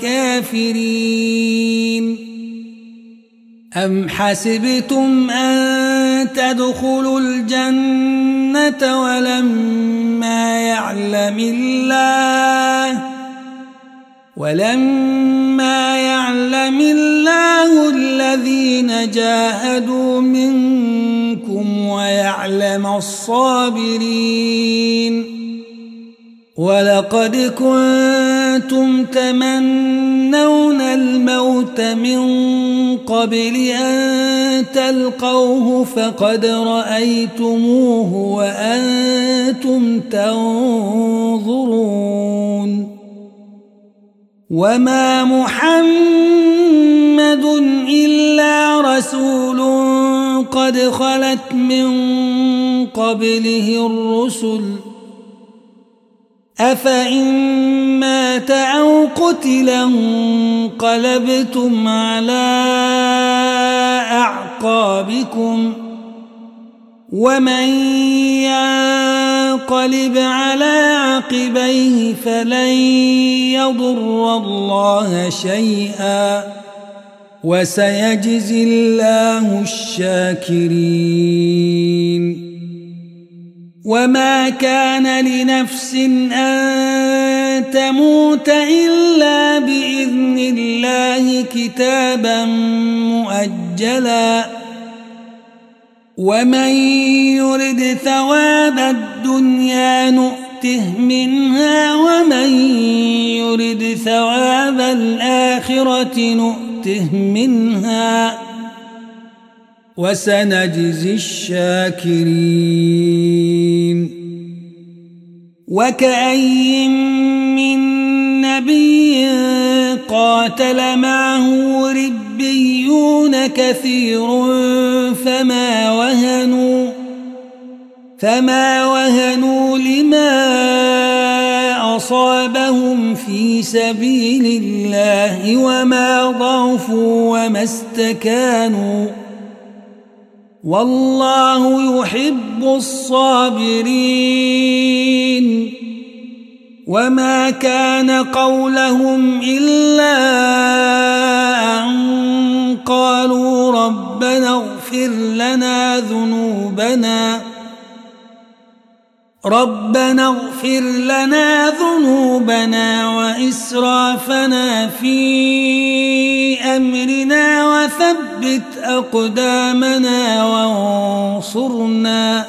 الكافرين أم حسبتم أن تدخلوا الجنة ولما يعلم الله ولما يعلم الله الذين جاهدوا منكم ويعلم الصابرين ولقد كنتم تمنون الموت من قبل أن تلقوه فقد رأيتموه وأنتم تنظرون وما محمد إلا رسول قد خلت من قبله الرسل أفإن مات أو قتل انقلبتم على أعقابكم ومن ينقلب على عقبيه فلن يضر الله شيئا وسيجزي الله الشاكرين وما كان لنفس أن تموت إلا بإذن الله كتابا مؤجلا ومن يرد ثواب الدنيا نؤته منها ومن يرد ثواب الآخرة نؤته منها وسنجزي الشاكرين وكأي من نبي قاتل معه ربيون كثير فما وهنوا فما وهنوا لما أصابهم في سبيل الله وما ضعفوا وما استكانوا والله يحب الصابرين وما كان قولهم إلا أن قالوا ربنا اغفر لنا ذنوبنا ربنا اغفر لنا ذنوبنا وإسرافنا في أمرنا وثبت أقدامنا وانصرنا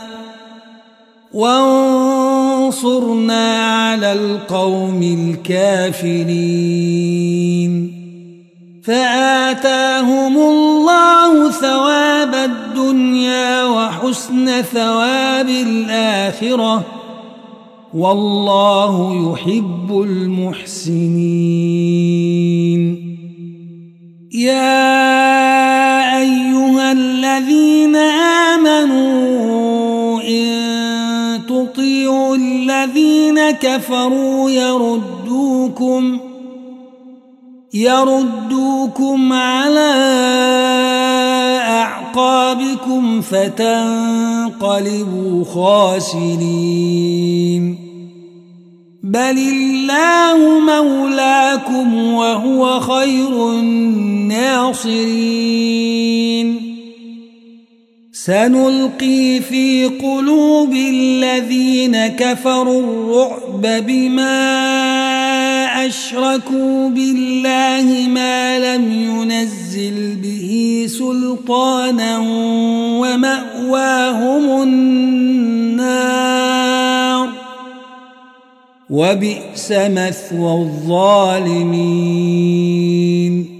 وانصرنا على القوم الكافرين فآتاهم الله ثواب الدنيا وحسن ثواب الآخرة والله يحب المحسنين يا أيها الذين آمنوا إن تطيعوا الذين كفروا يردوكم يردوكم على أعقابكم فتنقلبوا خاسرين بل الله مولاكم وهو خير الناصرين سنلقي في قلوب الذين كفروا الرعب بما أشركوا بالله ما لم ينزل به سلطانا ومأواهم النار وبئس مثوى الظالمين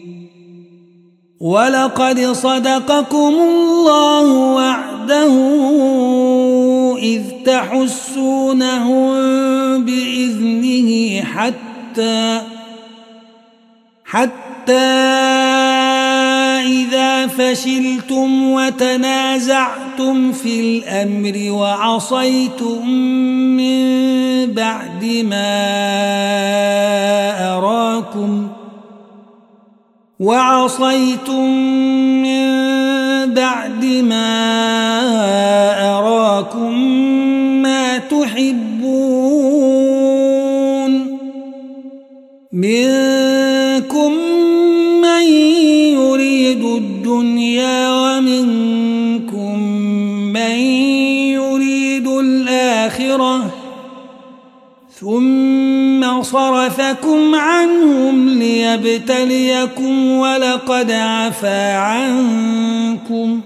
ولقد صدقكم الله وعده إذ تحسونهم بإذنه حتى حتى إذا فشلتم وتنازعتم في الأمر وعصيتم من بعد ما أراكم وعصيتم من بعد ما أراكم ما تحبون منكم من يريد الدنيا ومنكم من يريد الآخرة ثم صرفكم عنهم ليبتليكم ولقد عفا عنكم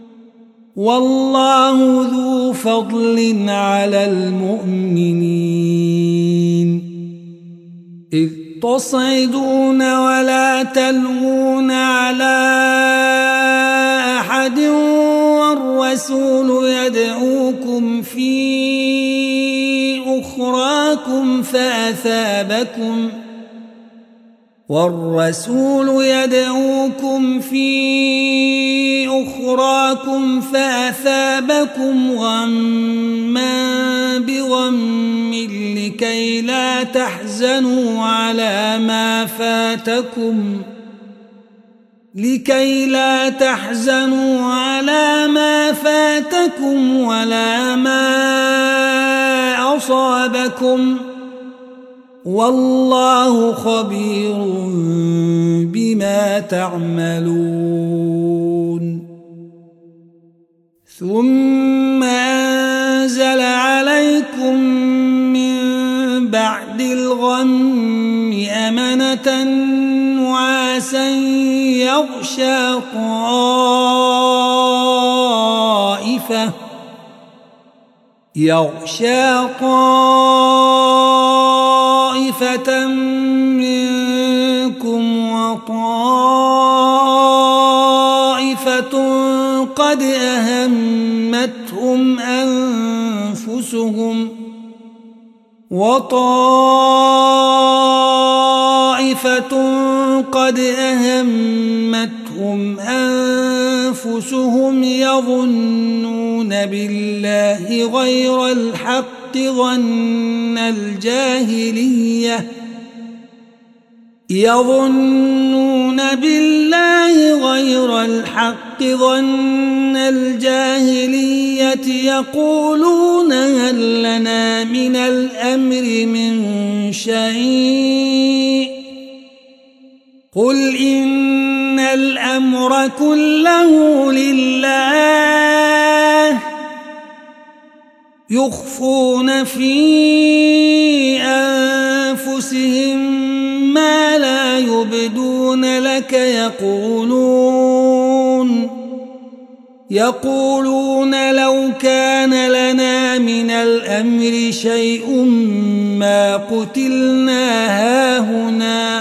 والله ذو فضل على المؤمنين إذ تصعدون ولا تلوون على أحد والرسول يدعوكم في أخراكم فأثابكم والرسول يدعوكم في أخراكم فأثابكم غما بغم لكي لا تحزنوا على ما فاتكم لكي لا تحزنوا على ما فاتكم ولا ما أصابكم والله خبير بما تعملون ثم أنزل عليكم من بعد الغم أمنة نعاسا يغشى طائفة يغشى طائفة منكم وطائفة قد أهمتهم أنفسهم وطائفة قد أهمتهم أنفسهم يظنون بالله غير الحق ظن الجاهلية يظنون بالله غير الحق ظن الجاهلية يقولون هل لنا من الأمر من شيء قل إن الأمر كله لله يخفون في أنفسهم ما لا يبدون لك يقولون يقولون لو كان لنا من الأمر شيء ما قتلنا هاهنا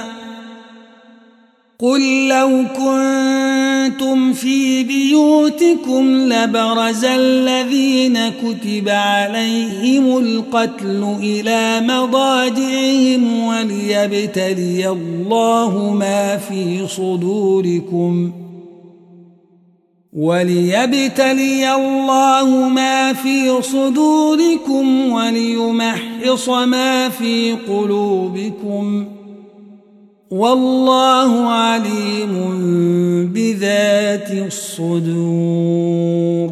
قل لو كنتم في بيوتكم لبرز الذين كتب عليهم القتل إلى مضاجعهم وليبتلي الله ما في صدوركم وليبتلي الله ما في صدوركم وليمحص ما في قلوبكم والله عليم بذات الصدور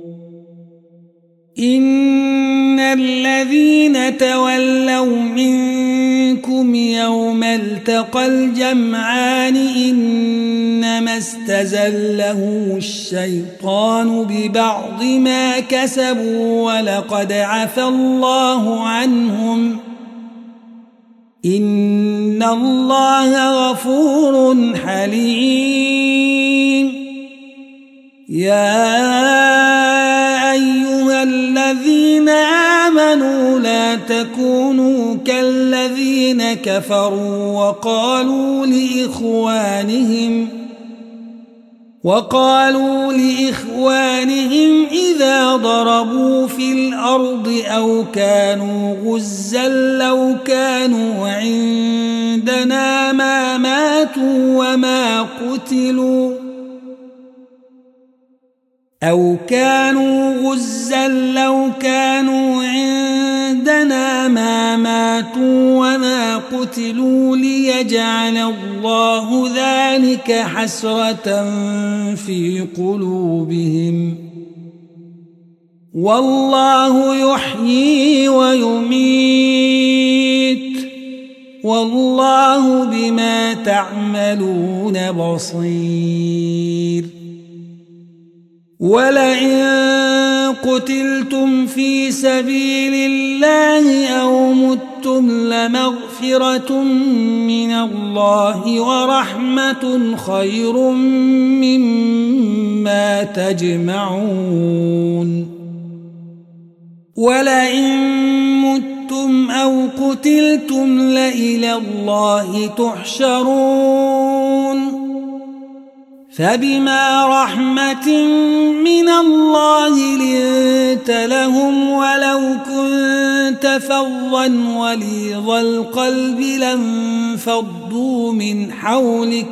إن الذين تولوا منكم يوم التقى الجمعان إنما استزلهم الشيطان ببعض ما كسبوا ولقد عفى الله عنهم إن الله غفور حليم. يا أيها الذين آمنوا لا تكونوا كالذين كفروا وقالوا لإخوانهم وقالوا لإخوانهم إذا ضربوا في الأرض أو كانوا غزا لو كانوا عندنا ما ماتوا وما قتلوا أو كانوا غزا لو كانوا عندنا ما ماتوا وما قتلوا ليجعل الله ذلك حسرة في قلوبهم والله يحيي ويميت والله بما تعملون بصير. ولئن قتلتم في سبيل الله أو متم لمغفرة من الله ورحمة خير مما تجمعون. ولئن متم أو قتلتم لإلى الله تحشرون. فبما رحمة من الله لنت لهم ولو كنت فظا غليظ القلب لانفضوا من حولك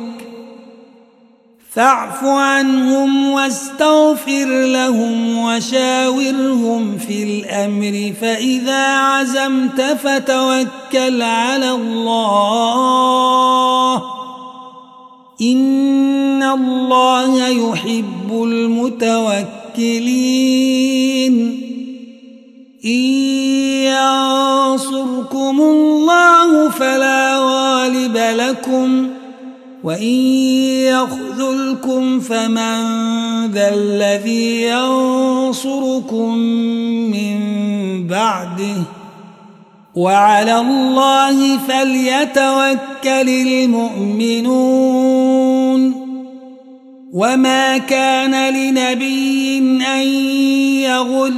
فاعف عنهم واستغفر لهم وشاورهم في الأمر فإذا عزمت فتوكل على الله إن الله يحب المتوكلين. إن ينصركم الله فلا غالب لكم وإن يخذلكم فمن ذا الذي ينصركم من بعده وعلى الله فليتوكل المؤمنون. وما كان لنبي أن يغل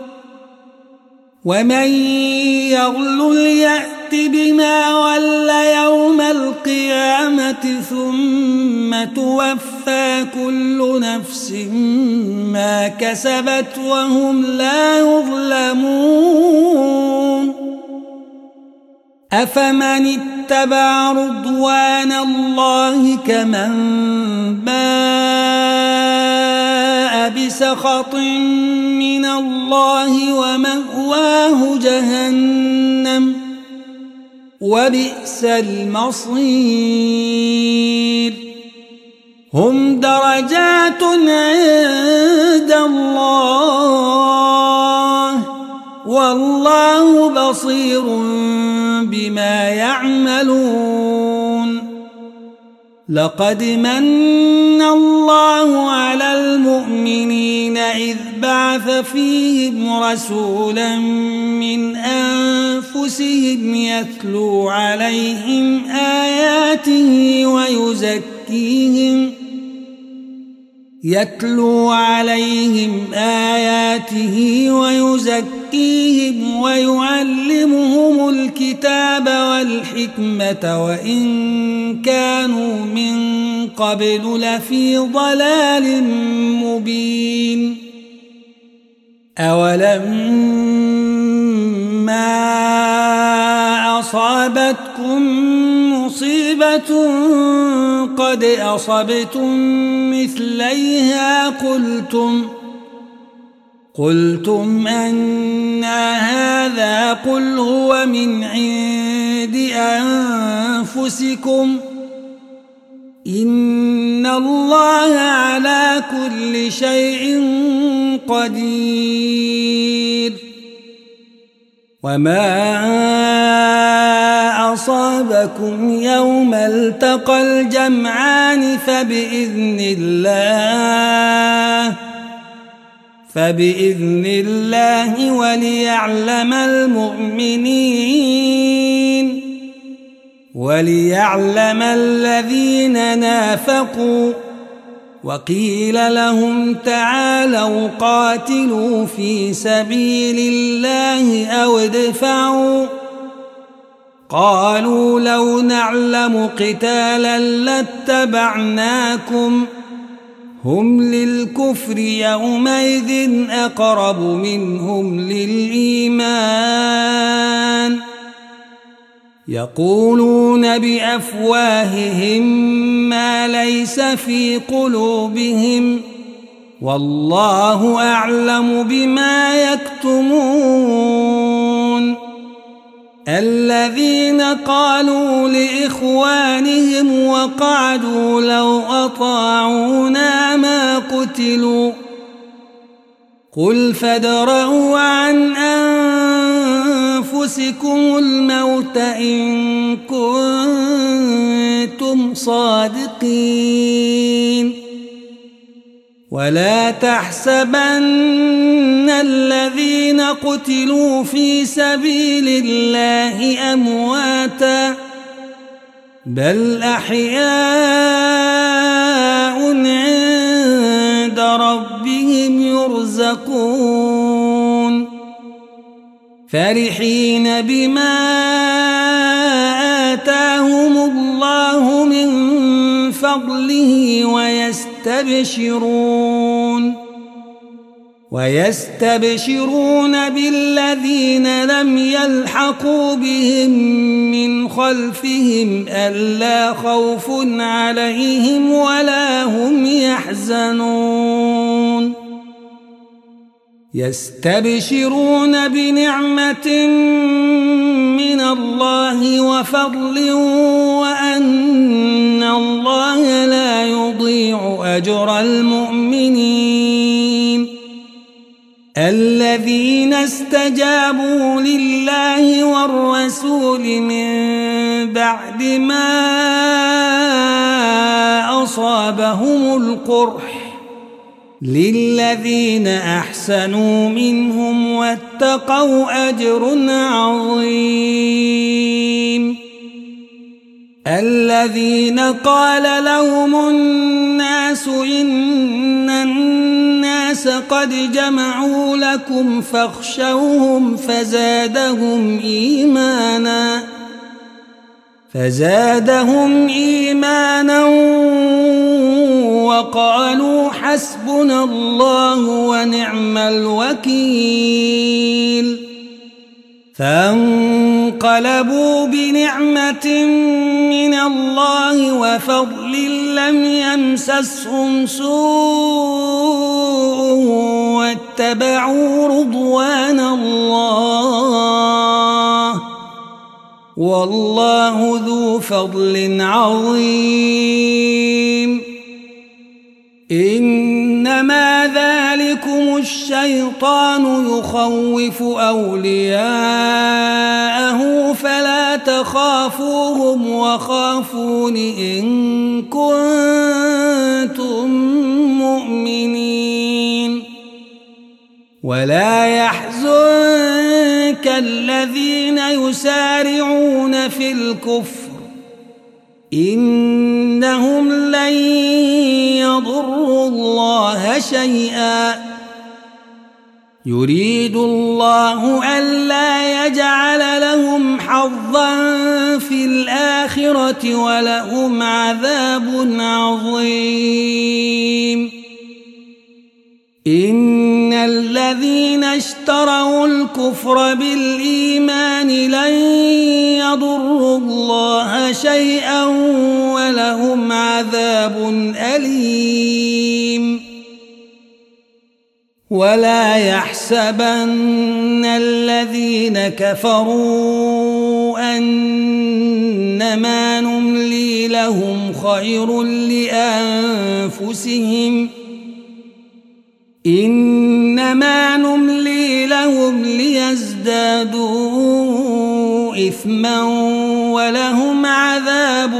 ومن يغل يأت بما غل يوم القيامة ثم توفى كل نفس ما كسبت وهم لا يظلمون. أفمن اتبع رضوان الله كمن باء بسخط من الله ومأواه جهنم وبئس المصير. هم درجات عند الله والله بصير بما يعملون. لقد من الله على المؤمنين إذ بعث فيهم رسولا من أنفسهم يتلو عليهم آياته ويزكيهم يتلو عليهم آياته ويزكيهم ويعلمهم الكتاب والحكمة وإن كانوا من قبل لفي ضلال مبين. أولما أصابتكم مصيبة قد أصبتم مثليها قلتم قلتم أنى هذا قل هو من عند أنفسكم إن الله على كل شيء قدير. وما أصابكم يوم التقى الجمعان فبإذن الله فبإذن الله وليعلم المؤمنين. وليعلم الذين نافقوا. وقيل لهم تعالوا قاتلوا في سبيل الله أو ادفعوا. قالوا لو نعلم قتالا لاتبعناكم. هم للكفر يومئذ أقرب منهم للإيمان. يقولون بأفواههم ما ليس في قلوبهم والله أعلم بما يكتمون. الذين قالوا لإخوانهم وقعدوا لو أطاعونا ما قتلوا. قل فادرءوا عن أنفسكم الموت إن كنتم صادقين. ولا تحسبن الذين قتلوا في سبيل الله أمواتا بل أحياء عند ربهم يرزقون. فرحين بما آتاهم الله من فضله ويستبشرون ويستبشرون بالذين لم يلحقوا بهم من خلفهم ألا خوف عليهم ولا هم يحزنون. يستبشرون بنعمة من الله وفضل وأن الله لا يضيع أجر المؤمنين. الذين استجابوا لله والرسول من بعد ما أصابهم القرح للذين أحسنوا منهم واتقوا أجر عظيم. الذين قال لهم الناس إن الناس قد جمعوا لكم فاخشوهم فزادهم إيمانا فزادهم إيمانا وقالوا حسبنا الله ونعم الوكيل. فانقلبوا بنعمة من الله وفضل لم يمسسهم سوء واتبعوا رضوان الله والله ذو فضل عظيم. إنما ذلكم الشيطان يخوف أولياءه فلا تخافوهم وخافون إن كنتم مؤمنين. ولا يحزنك الذين يسارعون في الكفر إنهم لن يضروا الله شيئا يريد الله ألا يجعل لهم حظا في الآخرة ولهم عذاب عظيم. إن الذين اشتروا الكفر بالإيمان لن يضروا الله شيئا ولهم عذاب أليم. ولا يحسبن الذين كفروا أنما نملي لهم خير لأنفسهم إنما نملي لهم ليزدادوا إثما ولهم عذاب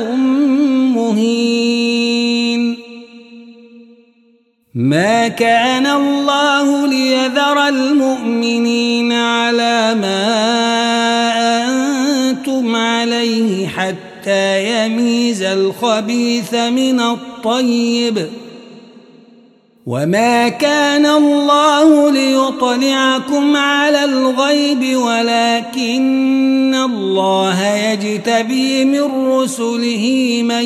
مهين. ما كان الله ليذر المؤمنين على ما أنتم عليه حتى حتى يميز الخبيث من الطيب وما كان الله ليطلعكم على الغيب ولكن الله يجتبي من رسله من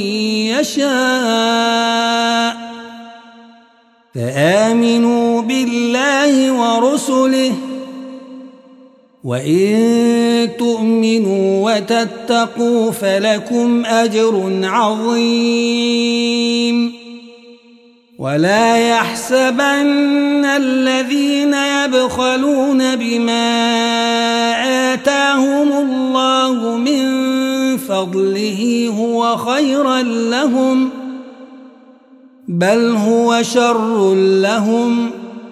يشاء فآمنوا بالله ورسله وإن تؤمنوا وتتقوا فلكم أجر عظيم ولا يحسبن الذين يبخلون بما آتاهم الله من فضله هو خيرا لهم بل هو شر لهم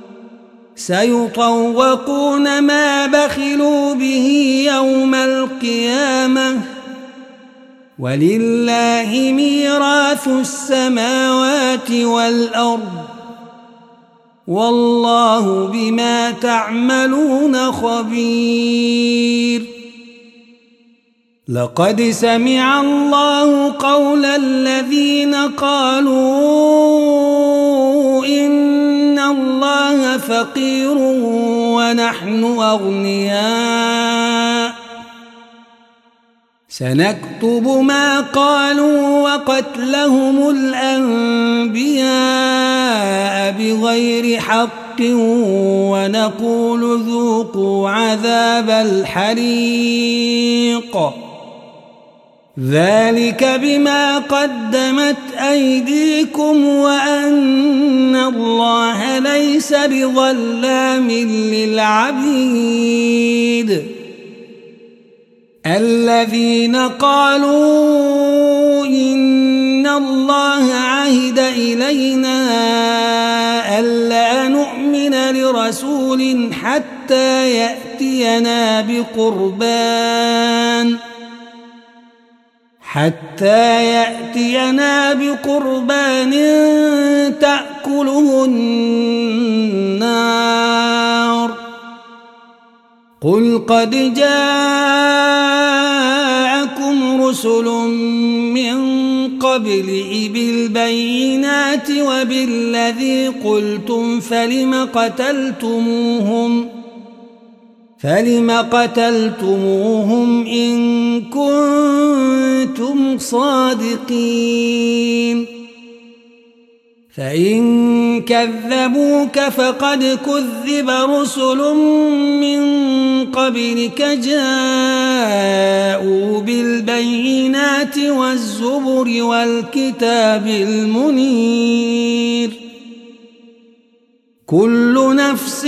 سيطوقون ما بخلوا به يوم القيامة ولله ميراث السماوات والأرض والله بما تعملون خبير لقد سمع الله قول الذين قالوا إن الله فقير ونحن أغنياء سنكتب ما قالوا وقتلهم الأنبياء بغير حق ونقول ذوقوا عذاب الحريق ذلك بما قدمت أيديكم وأن الله ليس بظلام للعبيد الذين قالوا إن الله عهد إلينا ألا نؤمن لرسول حتى يأتينا بقربان حتى يأتينا بقربان تأكله النار قل قد جاءكم رسل من قبلي بالبينات وبالذي قلتم فلم قتلتموهم فلم قتلتموهم إن كنتم صادقين فإن كذبوك فقد كذب رسل من قبلك جاءوا بالبينات والزبر والكتاب المنير كل نفس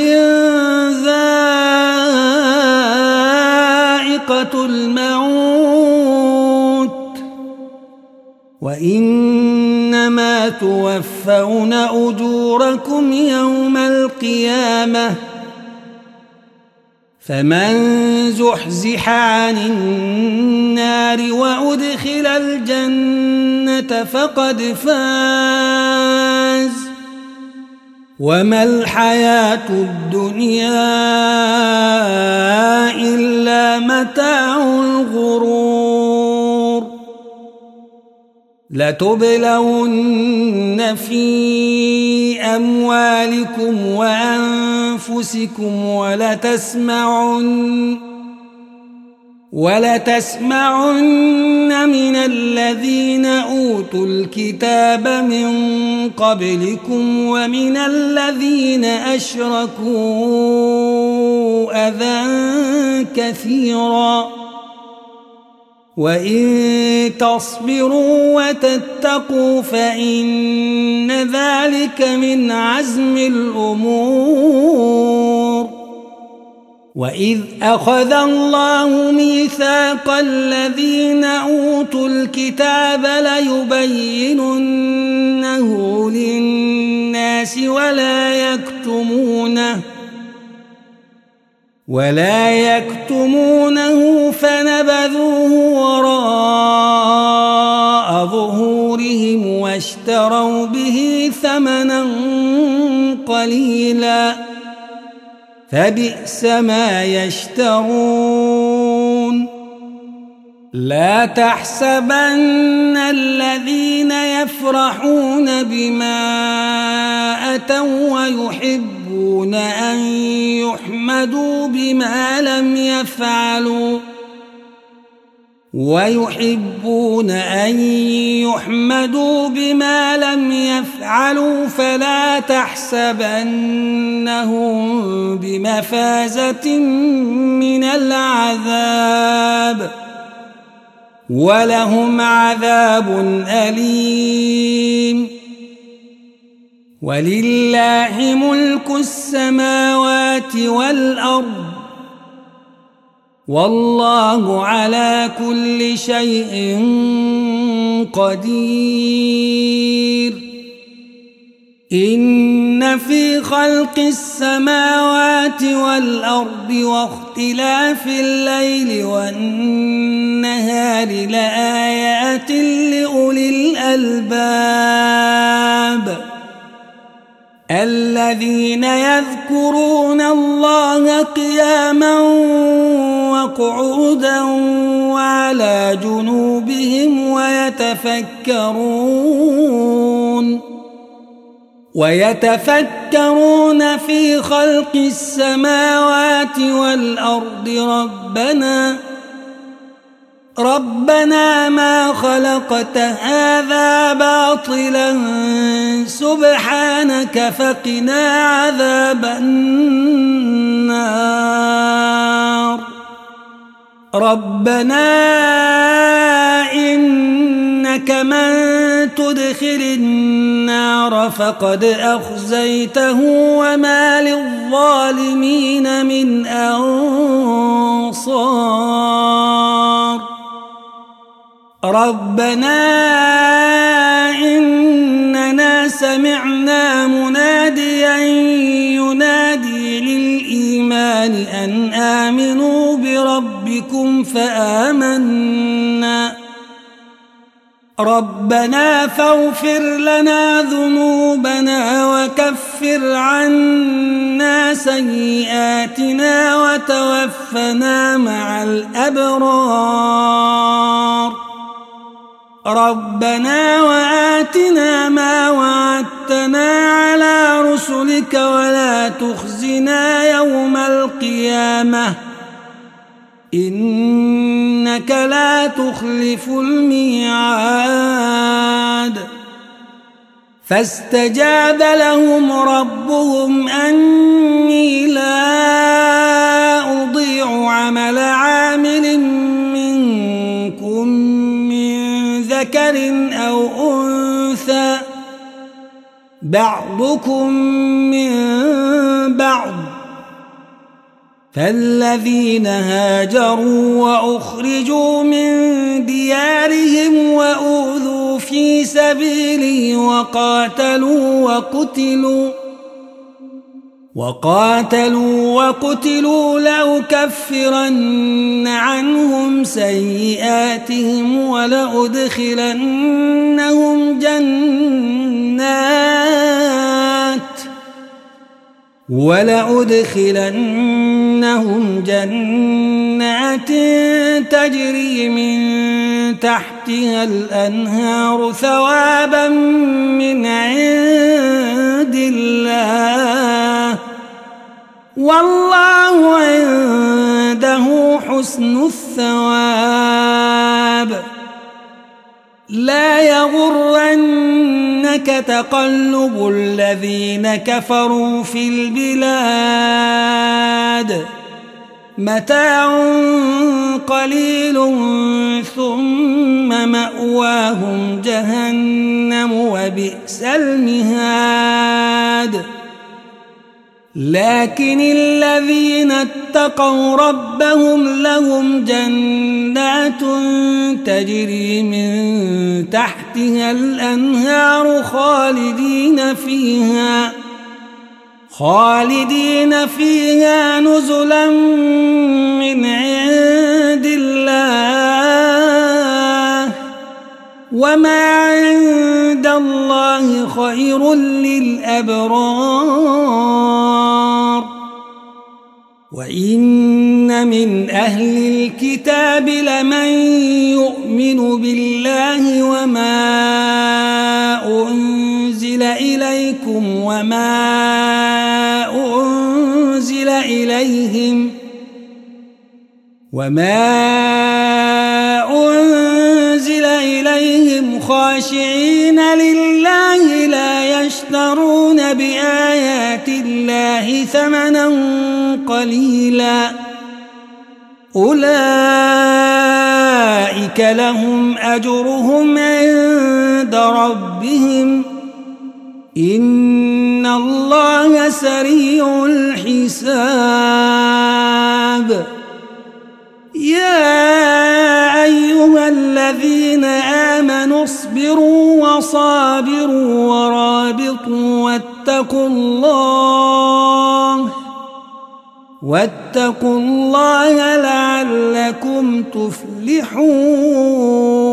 ذائقة الموت وإنما توفون أجوركم يوم القيامة فمن زحزح عن النار وأدخل الجنة فقد فاز وما الحياة الدنيا إلا متاع الغرور لتبلون في أموالكم وأنفسكم ولتسمعن ولتسمعن من الذين أوتوا الكتاب من قبلكم ومن الذين أشركوا أذى كثيرا وإن تصبروا وتتقوا فإن ذلك من عزم الأمور وإذ أخذ الله ميثاق الذين أوتوا الكتاب ليبيننه للناس ولا يكتمونه ولا يكتمونه فنبذوه وراء ظهورهم واشتروا به ثمنا قليلا فبئس ما يشترون لا تحسبن الذين يفرحون بما أتوا ويحبون أن يحمدوا بما لم يفعلوا ويحبون أن يحمدوا بما لم يفعلوا فلا تحسبنهم بمفازة من العذاب ولهم عذاب أليم. ولله ملك السماوات والأرض والله على كل شيء قدير. إن في خلق السماوات والأرض واختلاف الليل والنهار لآيات لأولي الألباب الذين يذكرون الله قياما وقعودا وعلى جنوبهم ويتفكرون ويتفكرون في خلق السماوات والأرض ربنا ربنا ما خلقت هذا باطلا سبحانك فقنا عذاب النار. ربنا إنك من تدخل النار فقد أخزيته وما للظالمين من أنصار. ربنا إننا سمعنا مناديا ينادي للإيمان أن آمنوا بربكم فآمنا ربنا فاغفر لنا ذنوبنا وكفر عنا سيئاتنا وتوفنا مع الأبرار. ربنا وآتنا ما وعدتنا على رسلك ولا تخزنا يوم القيامة إنك لا تخلف الميعاد. فاستجاب لهم ربهم أني لا أضيع عمل عامل منكم من ذكر أو أنثى بعضكم من بعض فالذين هاجروا وأخرجوا من ديارهم وأوذوا في سبيلي وقاتلوا وقتلوا وقاتلوا وقتلوا لأكفرن عنهم سيئاتهم ولأدخلنهم جنات ولأدخلنهم جنات تجري من تحتها الأنهار ثوابا من عند الله والله عنده حسن الثواب. لا يغرنك تقلب الذين كفروا في البلاد متاع قليل ثم مأواهم جهنم وبئس المهاد. لكن الذين اتقوا ربهم لهم جنات تجري من تحتها الأنهار خالدين فيها خالدين فيها نزلا من عند الله وما عند الله خير للأبرار. وإن من أهل الكتاب لمن يؤمن بالله وما أنزل إليكم وما أنزل إليهم وما أنزل إليهم خاشعين لله لا يشترون بآيات الله ثمنا قليلا أولئك لهم أجرهم عند ربهم إن الله سريع الحساب يا أيها الذين آمنوا اصبروا وصابروا ورابطوا واتقوا الله واتقوا الله لعلكم تفلحون.